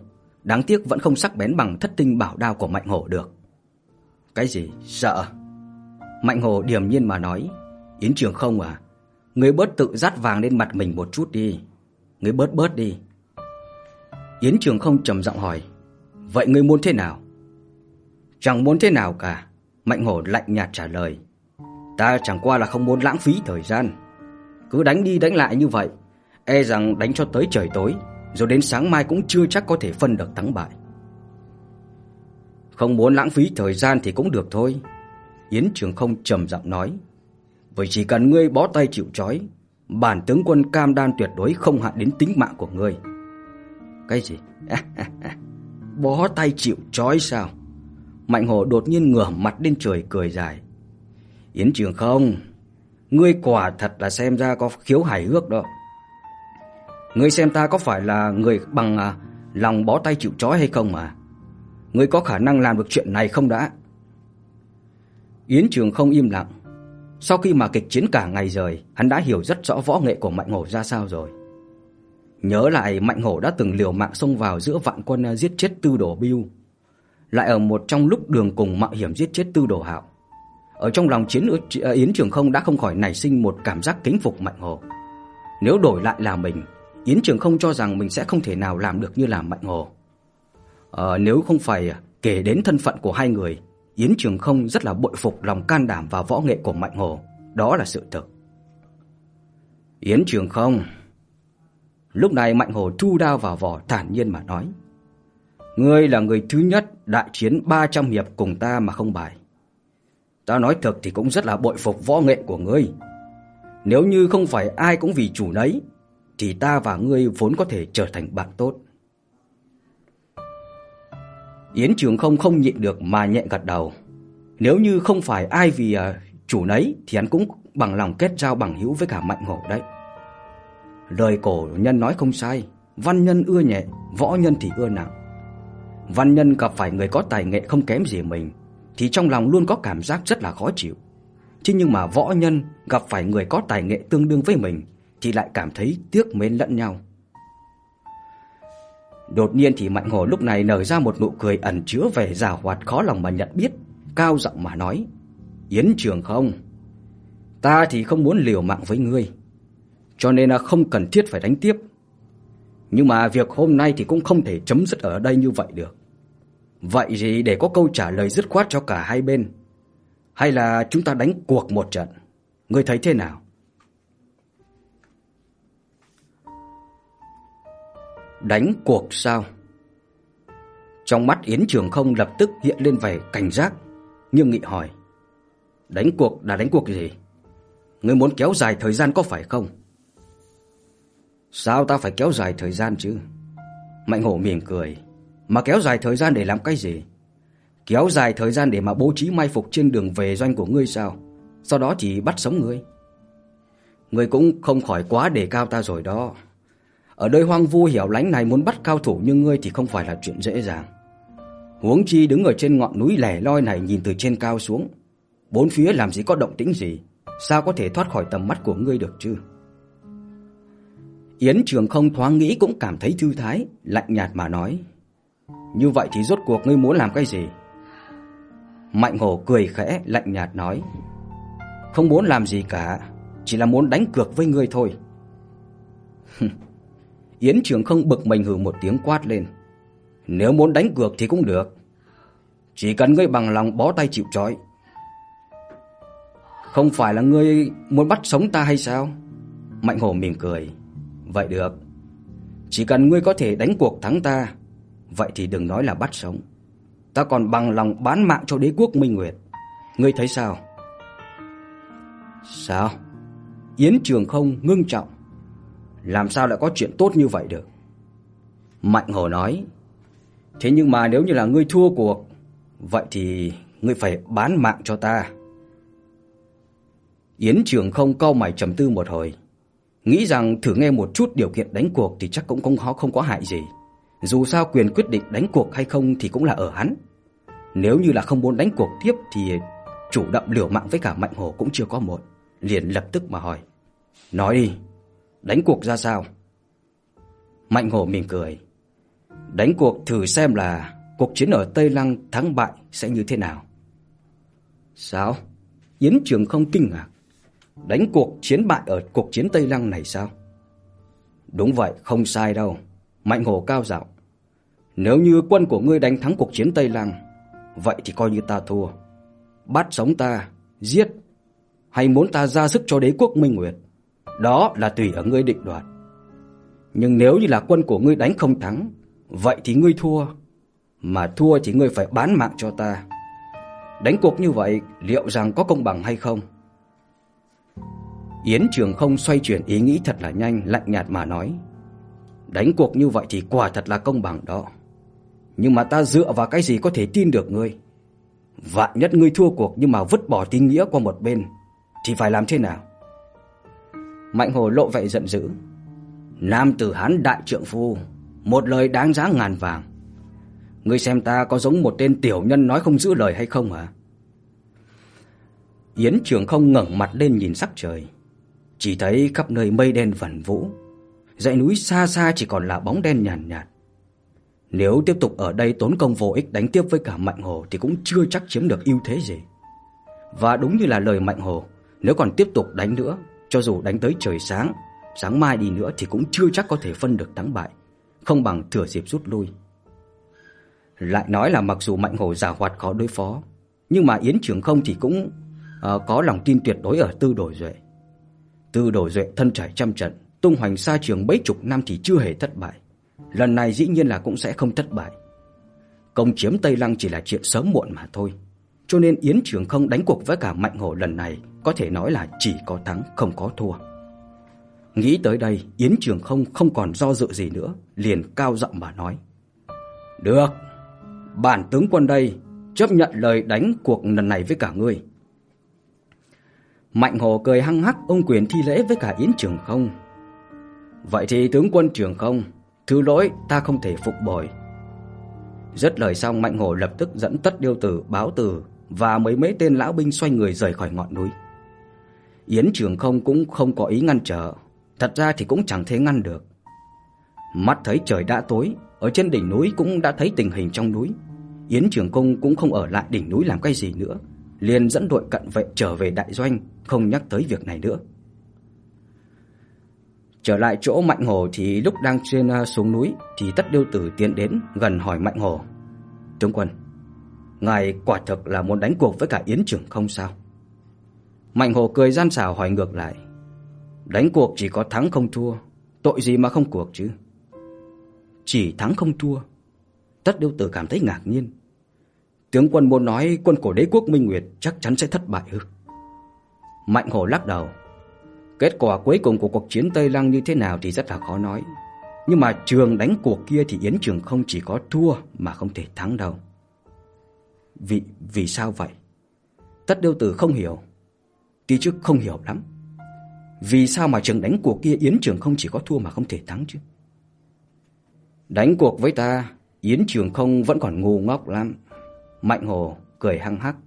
đáng tiếc vẫn không sắc bén bằng thất tinh bảo đao của Mạnh Hổ được. Cái gì? Sợ? Mạnh Hổ điềm nhiên mà nói, Yến Trường Không à, ngươi bớt tự dắt vàng lên mặt mình một chút đi. Ngươi bớt bớt đi. Yến Trường Không trầm giọng hỏi, vậy ngươi muốn thế nào? Chẳng muốn thế nào cả, Mạnh Hổ lạnh nhạt trả lời. Ta chẳng qua là không muốn lãng phí thời gian. Cứ đánh đi đánh lại như vậy, e rằng đánh cho tới trời tối, rồi đến sáng mai cũng chưa chắc có thể phân được thắng bại. Không muốn lãng phí thời gian thì cũng được thôi, Yến Trường Không trầm giọng nói. Vậy chỉ cần ngươi bó tay chịu trói, bản tướng quân cam đoan tuyệt đối không hại đến tính mạng của ngươi. Cái gì? Bó tay chịu trói sao? Mạnh Hổ đột nhiên ngửa mặt lên trời cười dài. Yến Trường Không, ngươi quả thật là xem ra có khiếu hài hước đó. Ngươi xem ta có phải là người bằng à, lòng bó tay chịu trói hay không mà? Ngươi có khả năng làm được chuyện này không đã? Yến Trường Không im lặng. Sau khi mà kịch chiến cả ngày rồi, hắn đã hiểu rất rõ võ nghệ của Mạnh Hổ ra sao rồi. Nhớ lại Mạnh Hổ đã từng liều mạng xông vào giữa vạn quân giết chết Tư Đồ Bưu, lại ở một trong lúc đường cùng mạo hiểm giết chết Tư Đồ Hạo. Ở trong lòng chiến Yến Trường Không đã không khỏi nảy sinh một cảm giác kính phục Mạnh Hổ. Nếu đổi lại là mình, Yến Trường Không cho rằng mình sẽ không thể nào làm được như là Mạnh Hổ. Ờ, nếu không phải kể đến thân phận của hai người, Yến Trường Không rất là bội phục lòng can đảm và võ nghệ của Mạnh Hổ. Đó là sự thật. Yến Trường Không. Lúc này Mạnh Hổ thu đao vào vỏ, thản nhiên mà nói, ngươi là người thứ nhất đại chiến ba trăm hiệp cùng ta mà không bại. Ta nói thật thì cũng rất là bội phục võ nghệ của ngươi. Nếu như không phải ai cũng vì chủ nấy, thì ta và ngươi vốn có thể trở thành bạn tốt. Yến Trường Không không nhịn được mà nhẹ gật đầu. Nếu như không phải ai vì uh, chủ nấy, thì hắn cũng bằng lòng kết giao bằng hữu với cả Mạnh Hổ đấy. Lời cổ nhân nói không sai, văn nhân ưa nhẹ, võ nhân thì ưa nặng. Văn nhân gặp phải người có tài nghệ không kém gì mình, thì trong lòng luôn có cảm giác rất là khó chịu. Thế nhưng mà võ nhân gặp phải người có tài nghệ tương đương với mình, thì lại cảm thấy tiếc mến lẫn nhau. Đột nhiên thì Mạnh Hổ lúc này nở ra một nụ cười ẩn chứa vẻ giảo hoạt khó lòng mà nhận biết, cao giọng mà nói, Yến Trường Không, ta thì không muốn liều mạng với ngươi, cho nên là không cần thiết phải đánh tiếp. Nhưng mà việc hôm nay thì cũng không thể chấm dứt ở đây như vậy được. Vậy thì để có câu trả lời dứt khoát cho cả hai bên, hay là chúng ta đánh cuộc một trận, ngươi thấy thế nào? Đánh cuộc sao? Trong mắt Yến Trường Không lập tức hiện lên vẻ cảnh giác, nghiêm nghị hỏi, đánh cuộc là đánh cuộc gì? Ngươi muốn kéo dài thời gian có phải không? Sao ta phải kéo dài thời gian chứ? Mạnh Hổ mỉm cười, mà kéo dài thời gian để làm cái gì? Kéo dài thời gian để mà bố trí mai phục trên đường về doanh của ngươi sao? Sau đó thì bắt sống ngươi. Ngươi cũng không khỏi quá đề cao ta rồi đó. Ở nơi hoang vu hẻo lánh này muốn bắt cao thủ như ngươi thì không phải là chuyện dễ dàng. Huống chi đứng ở trên ngọn núi lẻ loi này nhìn từ trên cao xuống, bốn phía làm gì có động tĩnh gì, sao có thể thoát khỏi tầm mắt của ngươi được chứ? Yến Trường Không thoáng nghĩ cũng cảm thấy thư thái, lạnh nhạt mà nói, như vậy thì rốt cuộc ngươi muốn làm cái gì? Mạnh Hổ cười khẽ, lạnh nhạt nói, không muốn làm gì cả, chỉ là muốn đánh cược với ngươi thôi. Yến Trường Không bực mình hừ một tiếng quát lên, nếu muốn đánh cược thì cũng được, chỉ cần ngươi bằng lòng bó tay chịu trói. Không phải là ngươi muốn bắt sống ta hay sao? Mạnh Hổ mỉm cười, vậy được, chỉ cần ngươi có thể đánh cuộc thắng ta, vậy thì đừng nói là bắt sống, ta còn bằng lòng bán mạng cho đế quốc Minh Nguyệt. Ngươi thấy sao? Sao? Yến Trường Không ngưng trọng, làm sao lại có chuyện tốt như vậy được? Mạnh Hổ nói, thế nhưng mà nếu như là ngươi thua cuộc, vậy thì ngươi phải bán mạng cho ta. Yến Trường Không cau mày trầm tư một hồi, nghĩ rằng thử nghe một chút điều kiện đánh cuộc thì chắc cũng không có, không có hại gì. Dù sao quyền quyết định đánh cuộc hay không thì cũng là ở hắn. Nếu như là không muốn đánh cuộc tiếp thì chủ động liều mạng với cả Mạnh Hổ cũng chưa có muộn. Liền lập tức mà hỏi, nói đi, đánh cuộc ra sao? Mạnh Hổ mỉm cười, Đánh cuộc thử xem là cuộc chiến ở Tây Lăng thắng bại sẽ như thế nào. Sao? Yến Trường Không kinh ngạc. Đánh cuộc chiến bại ở cuộc chiến Tây Lăng này sao? Đúng vậy, không sai đâu. Mạnh Hổ cao giọng. Nếu như quân của ngươi đánh thắng cuộc chiến Tây Lăng, vậy thì coi như ta thua. Bắt sống ta, giết, hay muốn ta ra sức cho đế quốc Minh Nguyệt, đó là tùy ở ngươi định đoạt. Nhưng nếu như là quân của ngươi đánh không thắng, vậy thì ngươi thua. Mà thua thì ngươi phải bán mạng cho ta. Đánh cuộc như vậy liệu rằng có công bằng hay không? Yến Trường Không xoay chuyển ý nghĩ thật là nhanh, lạnh nhạt mà nói. Đánh cuộc như vậy thì quả thật là công bằng đó. Nhưng mà ta dựa vào cái gì có thể tin được ngươi? Vạn nhất ngươi thua cuộc nhưng mà vứt bỏ tín nghĩa qua một bên, thì phải làm thế nào? Mạnh Hổ lộ vẻ giận dữ. Nam tử Hán đại trượng phu, một lời đáng giá ngàn vàng. Ngươi xem ta có giống một tên tiểu nhân nói không giữ lời hay không hả? Yến Trường Không ngẩng mặt lên nhìn sắc trời. Chỉ thấy khắp nơi mây đen vẩn vũ, dãy núi xa xa chỉ còn là bóng đen nhàn nhạt, nhạt. Nếu tiếp tục ở đây tốn công vô ích đánh tiếp với cả Mạnh Hổ thì cũng chưa chắc chiếm được ưu thế gì. Và đúng như là lời Mạnh Hổ, nếu còn tiếp tục đánh nữa, cho dù đánh tới trời sáng, sáng mai đi nữa thì cũng chưa chắc có thể phân được thắng bại, không bằng thừa dịp rút lui. Lại nói là mặc dù Mạnh Hổ giàu hoạt khó đối phó, nhưng mà Yến Trường Không thì cũng uh, có lòng tin tuyệt đối ở Tư Đồ Duệ. Tư Đồ Duệ thân trải trăm trận, tung hoành xa trường mấy chục năm thì chưa hề thất bại. Lần này dĩ nhiên là cũng sẽ không thất bại. Công chiếm Tây Lăng chỉ là chuyện sớm muộn mà thôi. Cho nên Yến Trường Không đánh cuộc với cả Mạnh Hổ lần này có thể nói là chỉ có thắng không có thua. Nghĩ tới đây, Yến Trường Không không còn do dự gì nữa, liền cao giọng mà nói. Được, bản tướng quân đây chấp nhận lời đánh cuộc lần này với cả ngươi. Mạnh Hổ cười hăng hắc ôm quyền thi lễ với cả Yến Trường Không. Vậy thì tướng quân Trường Không, thứ lỗi ta không thể phục bồi. Dứt lời xong, Mạnh Hổ lập tức dẫn Tất Điêu Tử, Báo Tử và mấy mấy tên lão binh xoay người rời khỏi ngọn núi. Yến Trường Không cũng không có ý ngăn trở, thật ra thì cũng chẳng thể ngăn được. Mắt thấy trời đã tối, ở trên đỉnh núi cũng đã thấy tình hình trong núi. Yến Trường Không cũng không ở lại đỉnh núi làm cái gì nữa, liền dẫn đội cận vệ trở về đại doanh, không nhắc tới việc này nữa. Trở lại chỗ Mạnh Hổ thì lúc đang trên xuống núi thì Tất Điêu Tử tiến đến gần hỏi Mạnh Hổ. Tướng quân, ngài quả thực là muốn đánh cuộc với cả Yến Trường Không sao? Mạnh Hổ cười gian xảo hỏi ngược lại. Đánh cuộc chỉ có thắng không thua, tội gì mà không cuộc chứ? Chỉ thắng không thua? Tất Điêu Tử cảm thấy ngạc nhiên. Tướng quân muốn nói quân của đế quốc Minh Nguyệt chắc chắn sẽ thất bại ư? Mạnh Hổ lắc đầu. Kết quả cuối cùng của cuộc chiến Tây Lăng như thế nào thì rất là khó nói. Nhưng mà trường đánh cuộc kia thì Yến Trường Không chỉ có thua mà không thể thắng đâu. Vì, vì sao vậy? Tất Điêu Tử không hiểu. Tuy chứ không hiểu lắm. Vì sao mà trường đánh cuộc kia Yến Trường Không chỉ có thua mà không thể thắng chứ? Đánh cuộc với ta, Yến Trường Không vẫn còn ngu ngốc lắm. Mạnh Hổ cười hăng hắc.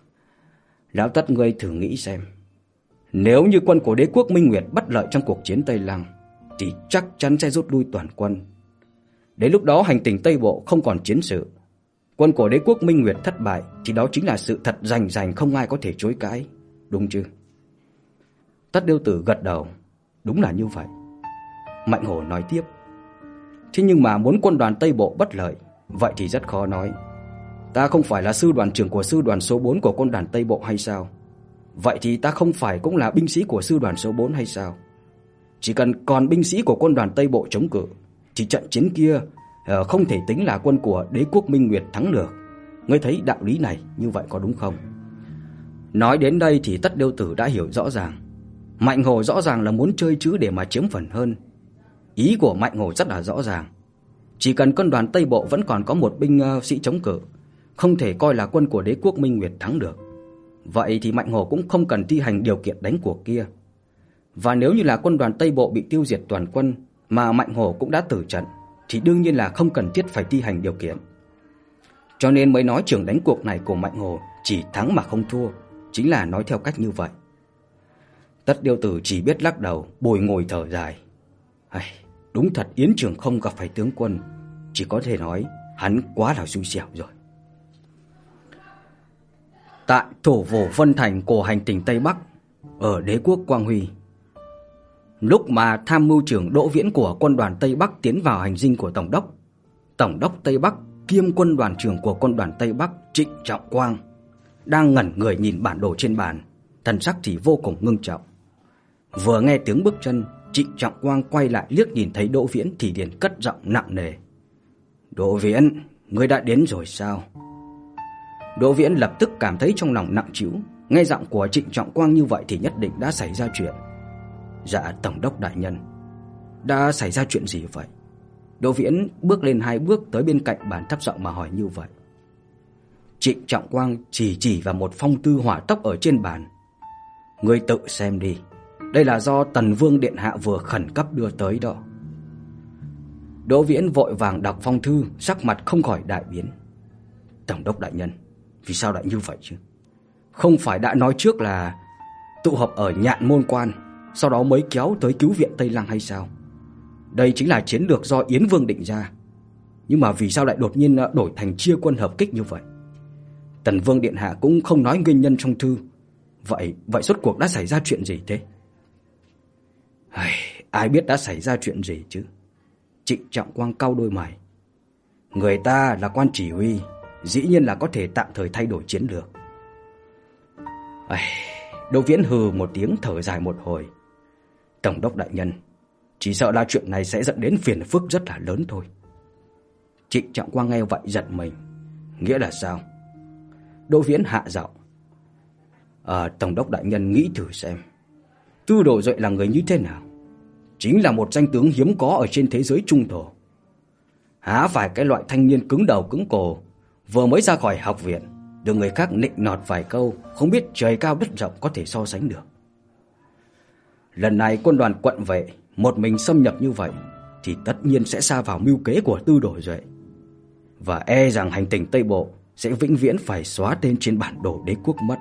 Lão Tất ngươi thử nghĩ xem. Nếu như quân của đế quốc Minh Nguyệt bất lợi trong cuộc chiến Tây Lăng thì chắc chắn sẽ rút lui toàn quân. Đến lúc đó hành tinh Tây Bộ không còn chiến sự, quân của đế quốc Minh Nguyệt thất bại thì đó chính là sự thật rành rành không ai có thể chối cãi, đúng chứ? Tất Điêu Tử gật đầu. Đúng là như vậy. Mạnh Hổ nói tiếp. Thế nhưng mà muốn quân đoàn Tây Bộ bất lợi, vậy thì rất khó nói. Ta không phải là sư đoàn trưởng của sư đoàn số bốn của quân đoàn Tây Bộ hay sao? Vậy thì ta không phải cũng là binh sĩ của sư đoàn số bốn hay sao? Chỉ cần còn binh sĩ của quân đoàn Tây Bộ chống cự thì trận chiến kia uh, không thể tính là quân của đế quốc Minh Nguyệt thắng được. Ngươi thấy đạo lý này như vậy có đúng không? Nói đến đây thì Tất Điêu Tử đã hiểu rõ ràng. Mạnh Hổ rõ ràng là muốn chơi chữ để mà chiếm phần hơn. Ý của Mạnh Hổ rất là rõ ràng. Chỉ cần quân đoàn Tây Bộ vẫn còn có một binh uh, sĩ chống cự, không thể coi là quân của đế quốc Minh Nguyệt thắng được. Vậy thì Mạnh Hổ cũng không cần thi hành điều kiện đánh cuộc kia. Và nếu như là quân đoàn Tây Bộ bị tiêu diệt toàn quân mà Mạnh Hổ cũng đã tử trận thì đương nhiên là không cần thiết phải thi hành điều kiện. Cho nên mới nói trường đánh cuộc này của Mạnh Hổ chỉ thắng mà không thua, chính là nói theo cách như vậy. Tất Điêu Tử chỉ biết lắc đầu, bồi ngồi thở dài. Ai, đúng thật Yến Trường Không gặp phải tướng quân chỉ có thể nói hắn quá là xui xẻo rồi. Tại thủ phủ Vân Thành của hành tinh Tây Bắc ở đế quốc Quang Huy, lúc mà tham mưu trưởng Đỗ Viễn của quân đoàn Tây Bắc tiến vào hành dinh của tổng đốc, tổng đốc Tây Bắc kiêm quân đoàn trưởng của quân đoàn Tây Bắc Trịnh Trọng Quang đang ngẩn người nhìn bản đồ trên bàn, thần sắc thì vô cùng ngưng trọng. Vừa nghe tiếng bước chân, Trịnh Trọng Quang quay lại liếc nhìn thấy Đỗ Viễn thì liền cất giọng nặng nề: "Đỗ Viễn, ngươi đã đến rồi sao?" Đỗ Viễn lập tức cảm thấy trong lòng nặng trĩu, nghe giọng của Trịnh Trọng Quang như vậy thì nhất định đã xảy ra chuyện. "Dạ tổng đốc đại nhân, đã xảy ra chuyện gì vậy?" Đỗ Viễn bước lên hai bước tới bên cạnh bàn, thấp giọng mà hỏi như vậy. Trịnh Trọng Quang chỉ chỉ vào một phong thư hỏa tốc ở trên bàn: "Ngươi tự xem đi, đây là do Tần Vương điện hạ vừa khẩn cấp đưa tới đó." Đỗ Viễn vội vàng đọc phong thư, sắc mặt không khỏi đại biến. "Tổng đốc đại nhân, vì sao lại như vậy chứ? Không phải đã nói trước là tụ họp ở Nhạn Môn Quan, sau đó mới kéo tới cứu viện Tây Lăng hay sao? Đây chính là chiến lược do Yến Vương định ra. Nhưng mà vì sao lại đột nhiên đổi thành chia quân hợp kích như vậy? Tần Vương điện hạ cũng không nói nguyên nhân trong thư. Vậy, vậy rốt cuộc đã xảy ra chuyện gì thế?" Ai, ai biết đã xảy ra chuyện gì chứ? Trịnh Trọng Quang cau đôi mày. Người ta là quan chỉ huy, dĩ nhiên là có thể tạm thời thay đổi chiến lược. Ai, Đỗ Viễn hừ một tiếng, thở dài một hồi. Tổng đốc đại nhân, chỉ sợ là chuyện này sẽ dẫn đến phiền phức rất là lớn thôi. Trịnh Trọng Quang nghe vậy giật mình. Nghĩa là sao? Đỗ Viễn hạ giọng. À, tổng đốc đại nhân nghĩ thử xem, Tư Đồ Duệ là người như thế nào? Chính là một danh tướng hiếm có ở trên thế giới trung thổ. Há phải cái loại thanh niên cứng đầu cứng cổ, vừa mới ra khỏi học viện, được người khác nịnh nọt vài câu, không biết trời cao đất rộng có thể so sánh được. Lần này quân đoàn quận vệ một mình xâm nhập như vậy, thì tất nhiên sẽ sa vào mưu kế của Tư Đồ Duệ, và e rằng hành tinh Tây Bộ sẽ vĩnh viễn phải xóa tên trên bản đồ đế quốc mất.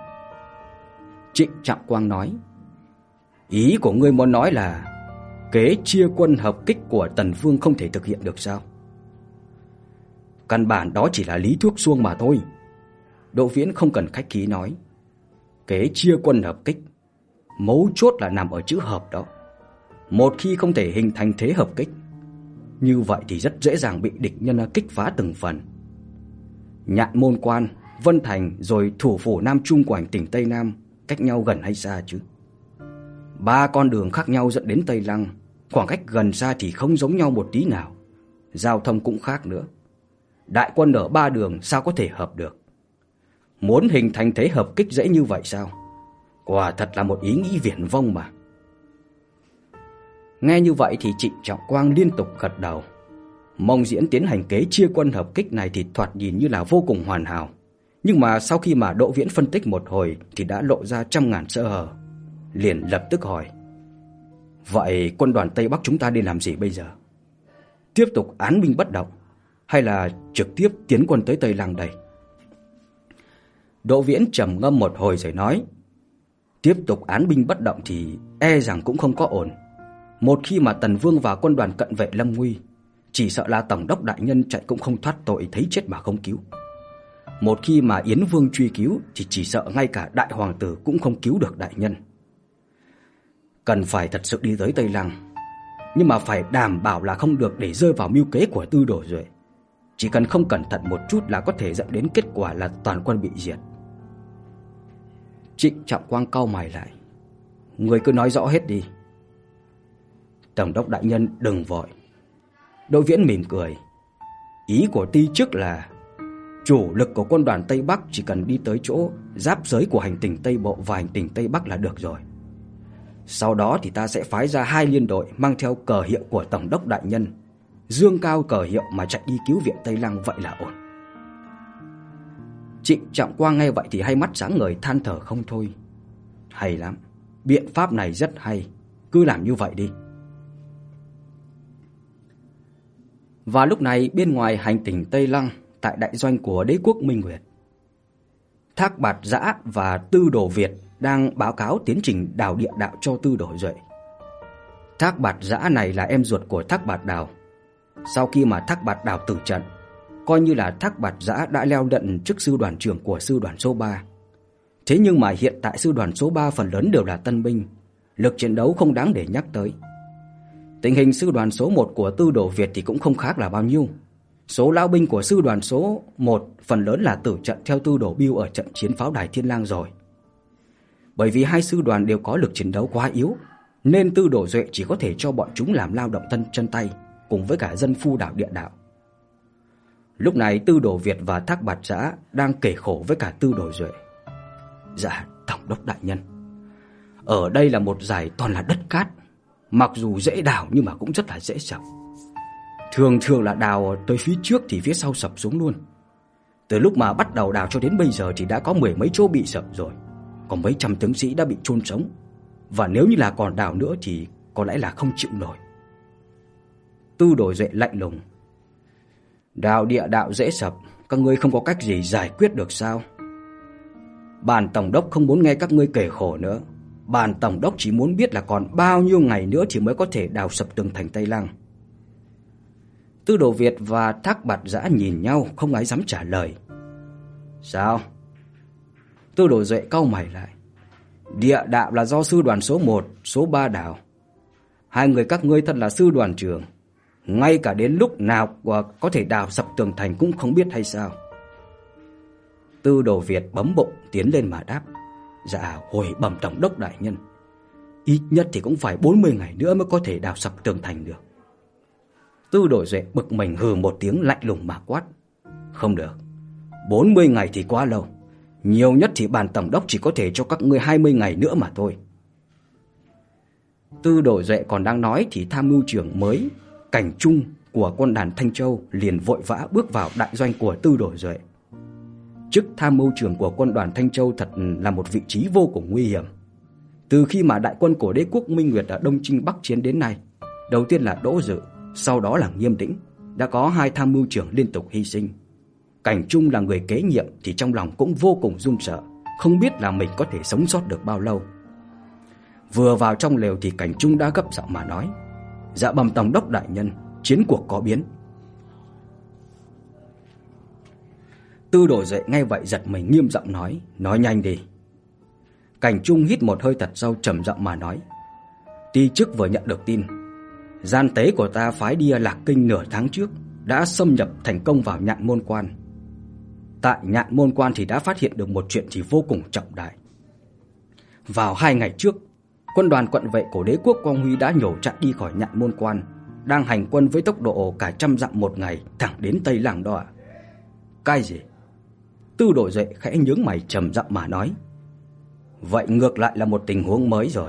Trịnh Trọng Quang nói. Ý của ngươi muốn nói là kế chia quân hợp kích của Tần Vương không thể thực hiện được sao? Căn bản đó chỉ là lý thuyết suông mà thôi. Đỗ Viễn không cần khách khí nói. Kế chia quân hợp kích, mấu chốt là nằm ở chữ hợp đó. Một khi không thể hình thành thế hợp kích, như vậy thì rất dễ dàng bị địch nhân kích phá từng phần. Nhạn Môn Quan, Vân Thành rồi thủ phủ Nam Trung của hành tinh Tây Nam cách nhau gần hay xa chứ? Ba con đường khác nhau dẫn đến Tây Lăng, khoảng cách gần xa thì không giống nhau một tí nào. Giao thông cũng khác nữa. Đại quân ở ba đường sao có thể hợp được? Muốn hình thành thế hợp kích dễ như vậy sao? Quả thật là một ý nghĩ viển vông mà. Nghe như vậy thì Trịnh Trọng Quang liên tục gật đầu. Mông Diễn tiến hành kế chia quân hợp kích này thì thoạt nhìn như là vô cùng hoàn hảo. Nhưng mà sau khi mà Đỗ Viễn phân tích một hồi thì đã lộ ra trăm ngàn sơ hở. Liền lập tức hỏi. Vậy quân đoàn Tây Bắc chúng ta đi làm gì bây giờ? Tiếp tục án binh bất động, hay là trực tiếp tiến quân tới Tây Lăng đây? Đỗ Viễn trầm ngâm một hồi rồi nói. Tiếp tục án binh bất động thì e rằng cũng không có ổn. Một khi mà Tần Vương và quân đoàn cận vệ lâm nguy, chỉ sợ là tổng đốc đại nhân chạy cũng không thoát tội thấy chết mà không cứu. Một khi mà Yến Vương truy cứu thì chỉ sợ ngay cả đại hoàng tử cũng không cứu được đại nhân. Cần phải thật sự đi tới Tây Lăng, nhưng mà phải đảm bảo là không được để rơi vào mưu kế của Tư Đồ Duệ. Chỉ cần không cẩn thận một chút là có thể dẫn đến kết quả là toàn quân bị diệt. Trịnh Trọng Quang cau mày lại. Người cứ nói rõ hết đi. Tổng đốc đại nhân đừng vội. Đỗ Viễn mỉm cười. Ý của ti chức là chủ lực của quân đoàn Tây Bắc chỉ cần đi tới chỗ giáp giới của hành tinh Tây Bộ và hành tinh Tây Bắc là được rồi. Sau đó thì ta sẽ phái ra hai liên đội mang theo cờ hiệu của tổng đốc đại nhân, dương cao cờ hiệu mà chạy đi cứu viện Tây Lăng, vậy là ổn. Trịnh Trọng Quang nghe vậy thì hai mắt sáng ngời than thở không thôi. Hay lắm, biện pháp này rất hay, cứ làm như vậy đi. Và lúc này bên ngoài hành tinh Tây Lăng, tại đại doanh của đế quốc Minh Nguyệt, Thác Bạt Giã và Tư Đồ Việt đang báo cáo tiến trình đào địa đạo cho Tư Đồ Duệ. Thác Bạt Giã này là em ruột của Thác Bạt Đào. Sau khi mà Thác Bạt Đào tử trận, coi như là Thác Bạt Giã đã leo đận chức sư đoàn trưởng của sư đoàn số ba. Thế nhưng mà hiện tại sư đoàn số ba phần lớn đều là tân binh, lực chiến đấu không đáng để nhắc tới. Tình hình sư đoàn số một của Tư Đồ Việt thì cũng không khác là bao nhiêu. Số lão binh của sư đoàn số một phần lớn là tử trận theo Tư Đồ Bưu ở trận chiến pháo đài Thiên Lang rồi. Bởi vì hai sư đoàn đều có lực chiến đấu quá yếu, nên Tư Đồ Duệ chỉ có thể cho bọn chúng làm lao động thân chân tay cùng với cả dân phu đảo địa đạo. Lúc này Tư Đồ Việt và Thác Bạt Giã đang kể khổ với cả Tư Đồ Duệ. Dạ, tổng đốc đại nhân, ở đây là một dải toàn là đất cát, mặc dù dễ đào nhưng mà cũng rất là dễ sập. Thường thường là đào tới phía trước thì phía sau sập xuống luôn. Từ lúc mà bắt đầu đào cho đến bây giờ thì đã có mười mấy chỗ bị sập rồi, có mấy trăm tướng sĩ đã bị chôn sống. Và nếu như là còn đào nữa thì có lẽ là không chịu nổi. Tư Đồ Duệ lạnh lùng. Đào địa đạo dễ sập, các ngươi không có cách gì giải quyết được sao? Bản tổng đốc không muốn nghe các ngươi kể khổ nữa. Bản tổng đốc chỉ muốn biết là còn bao nhiêu ngày nữa thì mới có thể đào sập tường thành Tây Lăng. Tư Đồ Việt và Thác Bạt Giã nhìn nhau, không ai dám trả lời. Sao? Tư Đồ Duệ cau mày lại. Địa đạo là do sư đoàn số một, số ba đào. Hai người các ngươi thật là sư đoàn trưởng, ngay cả đến lúc nào có thể đào sập tường thành cũng không biết hay sao? Tư Đồ Việt bấm bụng tiến lên mà đáp. Dạ, hồi bẩm tổng đốc đại nhân, ít nhất thì cũng phải bốn mươi ngày nữa mới có thể đào sập tường thành được. Tư Đồ Duệ bực mình hừ một tiếng lạnh lùng mà quát. Không được, bốn mươi ngày thì quá lâu. Nhiều nhất thì bản tổng đốc chỉ có thể cho các ngươi hai mươi ngày nữa mà thôi. Tư Đồ Duệ còn đang nói thì tham mưu trưởng mới Cảnh Trung của quân đoàn Thanh Châu liền vội vã bước vào đại doanh của Tư Đồ Duệ. Chức tham mưu trưởng của quân đoàn Thanh Châu thật là một vị trí vô cùng nguy hiểm. Từ khi mà đại quân của đế quốc Minh Nguyệt đã đông chinh bắc chiến đến nay, đầu tiên là Đỗ Dự, sau đó là Nghiêm Tĩnh, đã có hai tham mưu trưởng liên tục hy sinh. Cảnh Trung là người kế nhiệm thì trong lòng cũng vô cùng run sợ, không biết là mình có thể sống sót được bao lâu. Vừa vào trong lều thì Cảnh Trung đã gấp giọng mà nói. Dạ bẩm tổng đốc đại nhân, chiến cuộc có biến. Tư Đồ Duệ nghe vậy giật mình nghiêm giọng nói. Nói nhanh đi. Cảnh Trung hít một hơi thật sâu trầm giọng mà nói. Ti chức vừa nhận được tin, gian tế của ta phái đi Lạc Kinh nửa tháng trước đã xâm nhập thành công vào Nhạn Môn Quan. Tại Nhạn Môn Quan thì đã phát hiện được một chuyện thì vô cùng trọng đại. Vào hai ngày trước, quân đoàn cận vệ của đế quốc Quang Huy đã nhổ chạy đi khỏi Nhạn Môn Quan, đang hành quân với tốc độ cả trăm dặm một ngày thẳng đến Tây Lăng đó ạ. Cái gì? Tư Đồ Duệ khẽ nhướng mày trầm giọng mà nói. Vậy ngược lại là một tình huống mới rồi.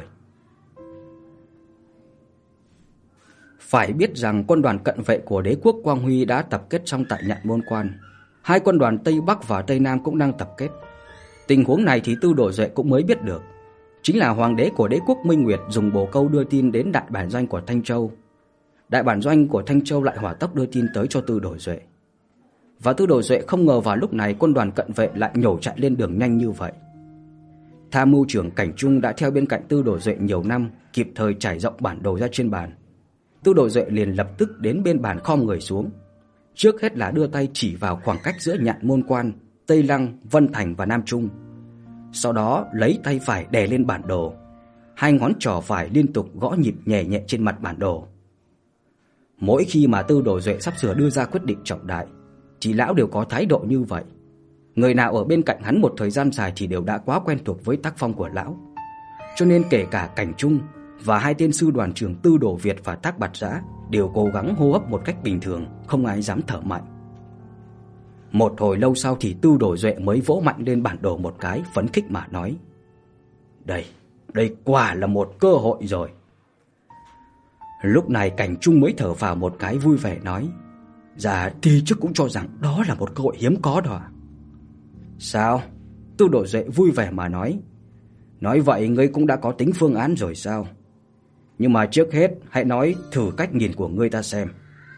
Phải biết rằng quân đoàn cận vệ của đế quốc Quang Huy đã tập kết xong tại Nhạn Môn Quan. Hai quân đoàn Tây Bắc và Tây Nam cũng đang tập kết. Tình huống này thì Tư Đồ Duệ cũng mới biết được. Chính là hoàng đế của đế quốc Minh Nguyệt dùng bồ câu đưa tin đến đại bản doanh của Thanh Châu. Đại bản doanh của Thanh Châu lại hỏa tốc đưa tin tới cho Tư Đồ Duệ. Và Tư Đồ Duệ không ngờ vào lúc này quân đoàn cận vệ lại nhổ chạy lên đường nhanh như vậy. Tham mưu trưởng Cảnh Trung đã theo bên cạnh Tư Đồ Duệ nhiều năm, kịp thời trải rộng bản đồ ra trên bàn. Tư Đồ Duệ liền lập tức đến bên bàn khom người xuống. Trước hết là đưa tay chỉ vào khoảng cách giữa Nhạn Môn Quan, Tây Lăng, Vân Thành và Nam Trung. Sau đó lấy tay phải đè lên bản đồ, hai ngón trỏ phải liên tục gõ nhịp nhẹ nhẹ trên mặt bản đồ. Mỗi khi mà Tư Đồ Duệ sắp sửa đưa ra quyết định trọng đại, thì lão đều có thái độ như vậy. Người nào ở bên cạnh hắn một thời gian dài thì đều đã quá quen thuộc với tác phong của lão. Cho nên kể cả Cảnh Trung và hai tên sư đoàn trưởng Tư Đồ Việt và Thác Bạt Giã đều cố gắng hô hấp một cách bình thường, không ai dám thở mạnh. Một hồi lâu sau thì Tư Đồ Duệ mới vỗ mạnh lên bản đồ một cái, phấn khích mà nói. Đây, đây quả là một cơ hội rồi. Lúc này Cảnh Trung mới thở vào một cái vui vẻ nói. Dạ, thì trước cũng cho rằng đó là một cơ hội hiếm có đó à? Sao? Tư Đồ Duệ vui vẻ mà nói. Nói vậy ngươi cũng đã có tính phương án rồi sao? Nhưng mà trước hết hãy nói thử cách nhìn của ngươi ta xem.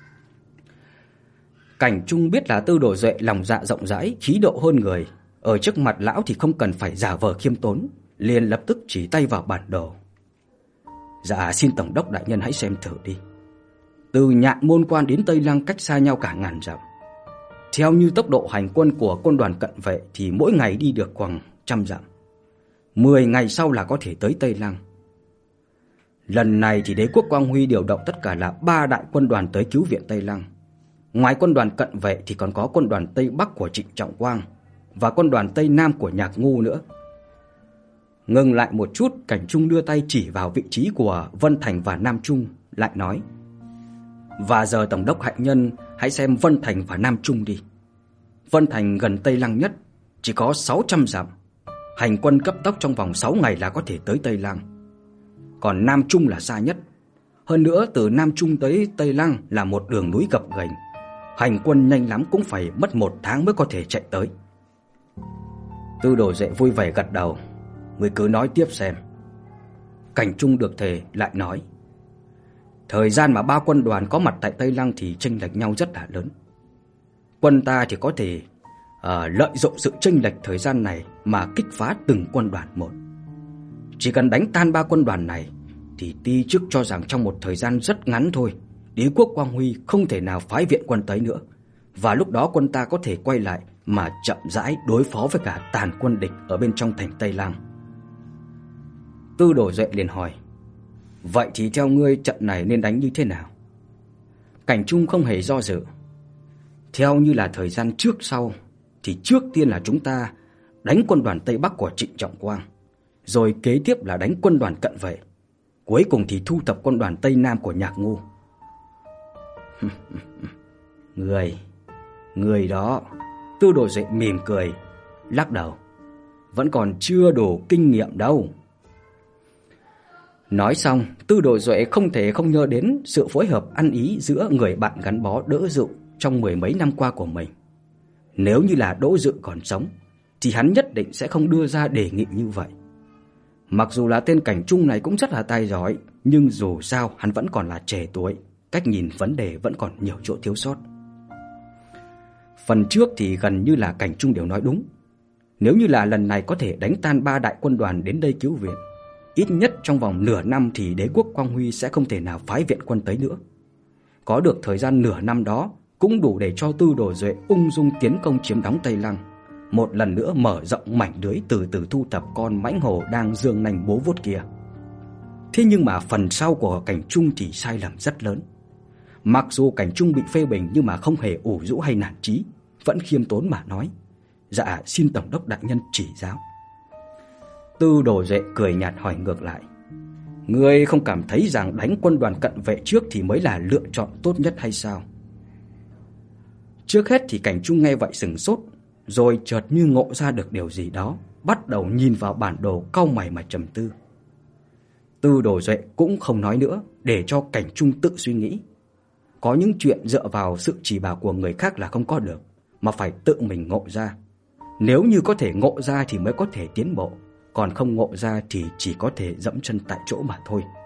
Cảnh Trung biết là Tư Đồ Duệ lòng dạ rộng rãi, khí độ hơn người, ở trước mặt lão thì không cần phải giả vờ khiêm tốn, liền lập tức chỉ tay vào bản đồ. Dạ, xin tổng đốc đại nhân hãy xem thử đi. Từ Nhạn Môn Quan đến Tây Lăng cách xa nhau cả ngàn dặm. Theo như tốc độ hành quân của quân đoàn cận vệ thì mỗi ngày đi được khoảng trăm dặm. Mười ngày sau là có thể tới Tây Lăng. Lần này thì đế quốc Quang Huy điều động tất cả là ba đại quân đoàn tới cứu viện Tây Lăng. Ngoài quân đoàn cận vệ thì còn có quân đoàn Tây Bắc của Trịnh Trọng Quang và quân đoàn Tây Nam của Nhạc Ngu nữa. Ngừng lại một chút, Cảnh Trung đưa tay chỉ vào vị trí của Vân Thành và Nam Trung, lại nói: "Và giờ tổng đốc Hạnh Nhân hãy xem Vân Thành và Nam Trung đi. Vân Thành gần Tây Lăng nhất, chỉ có sáu trăm dặm. Hành quân cấp tốc trong vòng sáu ngày là có thể tới Tây Lăng. Còn Nam Trung là xa nhất. Hơn nữa từ Nam Trung tới Tây Lăng là một đường núi gập ghềnh. Hành quân nhanh lắm cũng phải mất một tháng mới có thể chạy tới." Tư Đồ Duệ vui vẻ gật đầu: "Ngươi cứ nói tiếp xem." Cảnh Trung được thể lại nói: "Thời gian mà ba quân đoàn có mặt tại Tây Lăng thì chênh lệch nhau rất là lớn. Quân ta thì có thể uh, lợi dụng sự chênh lệch thời gian này mà kích phá từng quân đoàn một. Chỉ cần đánh tan ba quân đoàn này thì ti chức cho rằng trong một thời gian rất ngắn thôi, đế quốc Quang Huy không thể nào phái viện quân tới nữa, và lúc đó quân ta có thể quay lại mà chậm rãi đối phó với cả tàn quân địch ở bên trong thành Tây Lăng." Tư Đồ Duệ liền hỏi: "Vậy thì theo ngươi trận này nên đánh như thế nào?" Cảnh Trung không hề do dự: "Theo như là thời gian trước sau thì trước tiên là chúng ta đánh quân đoàn Tây Bắc của Trịnh Trọng Quang, rồi kế tiếp là đánh quân đoàn cận vệ, cuối cùng thì thu thập quân đoàn Tây Nam của Nhạc Ngu." Người, người đó. Tư Đồ Duệ mỉm cười, lắc đầu: "Vẫn còn chưa đủ kinh nghiệm đâu." Nói xong, Tư Đồ Duệ không thể không nhớ đến sự phối hợp ăn ý giữa người bạn gắn bó Đỗ Dự trong mười mấy năm qua của mình. Nếu như là Đỗ Dự còn sống thì hắn nhất định sẽ không đưa ra đề nghị như vậy. Mặc dù là tên Cảnh Trung này cũng rất là tài giỏi, nhưng dù sao hắn vẫn còn là trẻ tuổi, cách nhìn vấn đề vẫn còn nhiều chỗ thiếu sót. Phần trước thì gần như là Cảnh Trung đều nói đúng. Nếu như là lần này có thể đánh tan ba đại quân đoàn đến đây cứu viện, ít nhất trong vòng nửa năm thì đế quốc Quang Huy sẽ không thể nào phái viện quân tới nữa. Có được thời gian nửa năm đó cũng đủ để cho Tư Đồ Duệ ung dung tiến công chiếm đóng Tây Lăng, một lần nữa mở rộng mảnh lưới, từ từ thu thập con mãnh hổ đang giương nanh bố vuốt kia. Thế nhưng mà phần sau của Cảnh Trung thì sai lầm rất lớn. Mặc dù Cảnh Trung bị phê bình nhưng mà không hề ủ rũ hay nản chí, vẫn khiêm tốn mà nói: "Dạ xin tổng đốc đại nhân chỉ giáo." Tư Đồ Duệ cười nhạt hỏi ngược lại: "Ngươi không cảm thấy rằng đánh quân đoàn cận vệ trước thì mới là lựa chọn tốt nhất hay sao?" Trước hết thì Cảnh Trung nghe vậy sửng sốt, rồi chợt như ngộ ra được điều gì đó, bắt đầu nhìn vào bản đồ cau mày mà trầm tư. Tư Đồ Duệ cũng không nói nữa, để cho Cảnh Trung tự suy nghĩ. Có những chuyện dựa vào sự chỉ bảo của người khác là không có được, mà phải tự mình ngộ ra. Nếu như có thể ngộ ra thì mới có thể tiến bộ, còn không ngộ ra thì chỉ có thể dẫm chân tại chỗ mà thôi.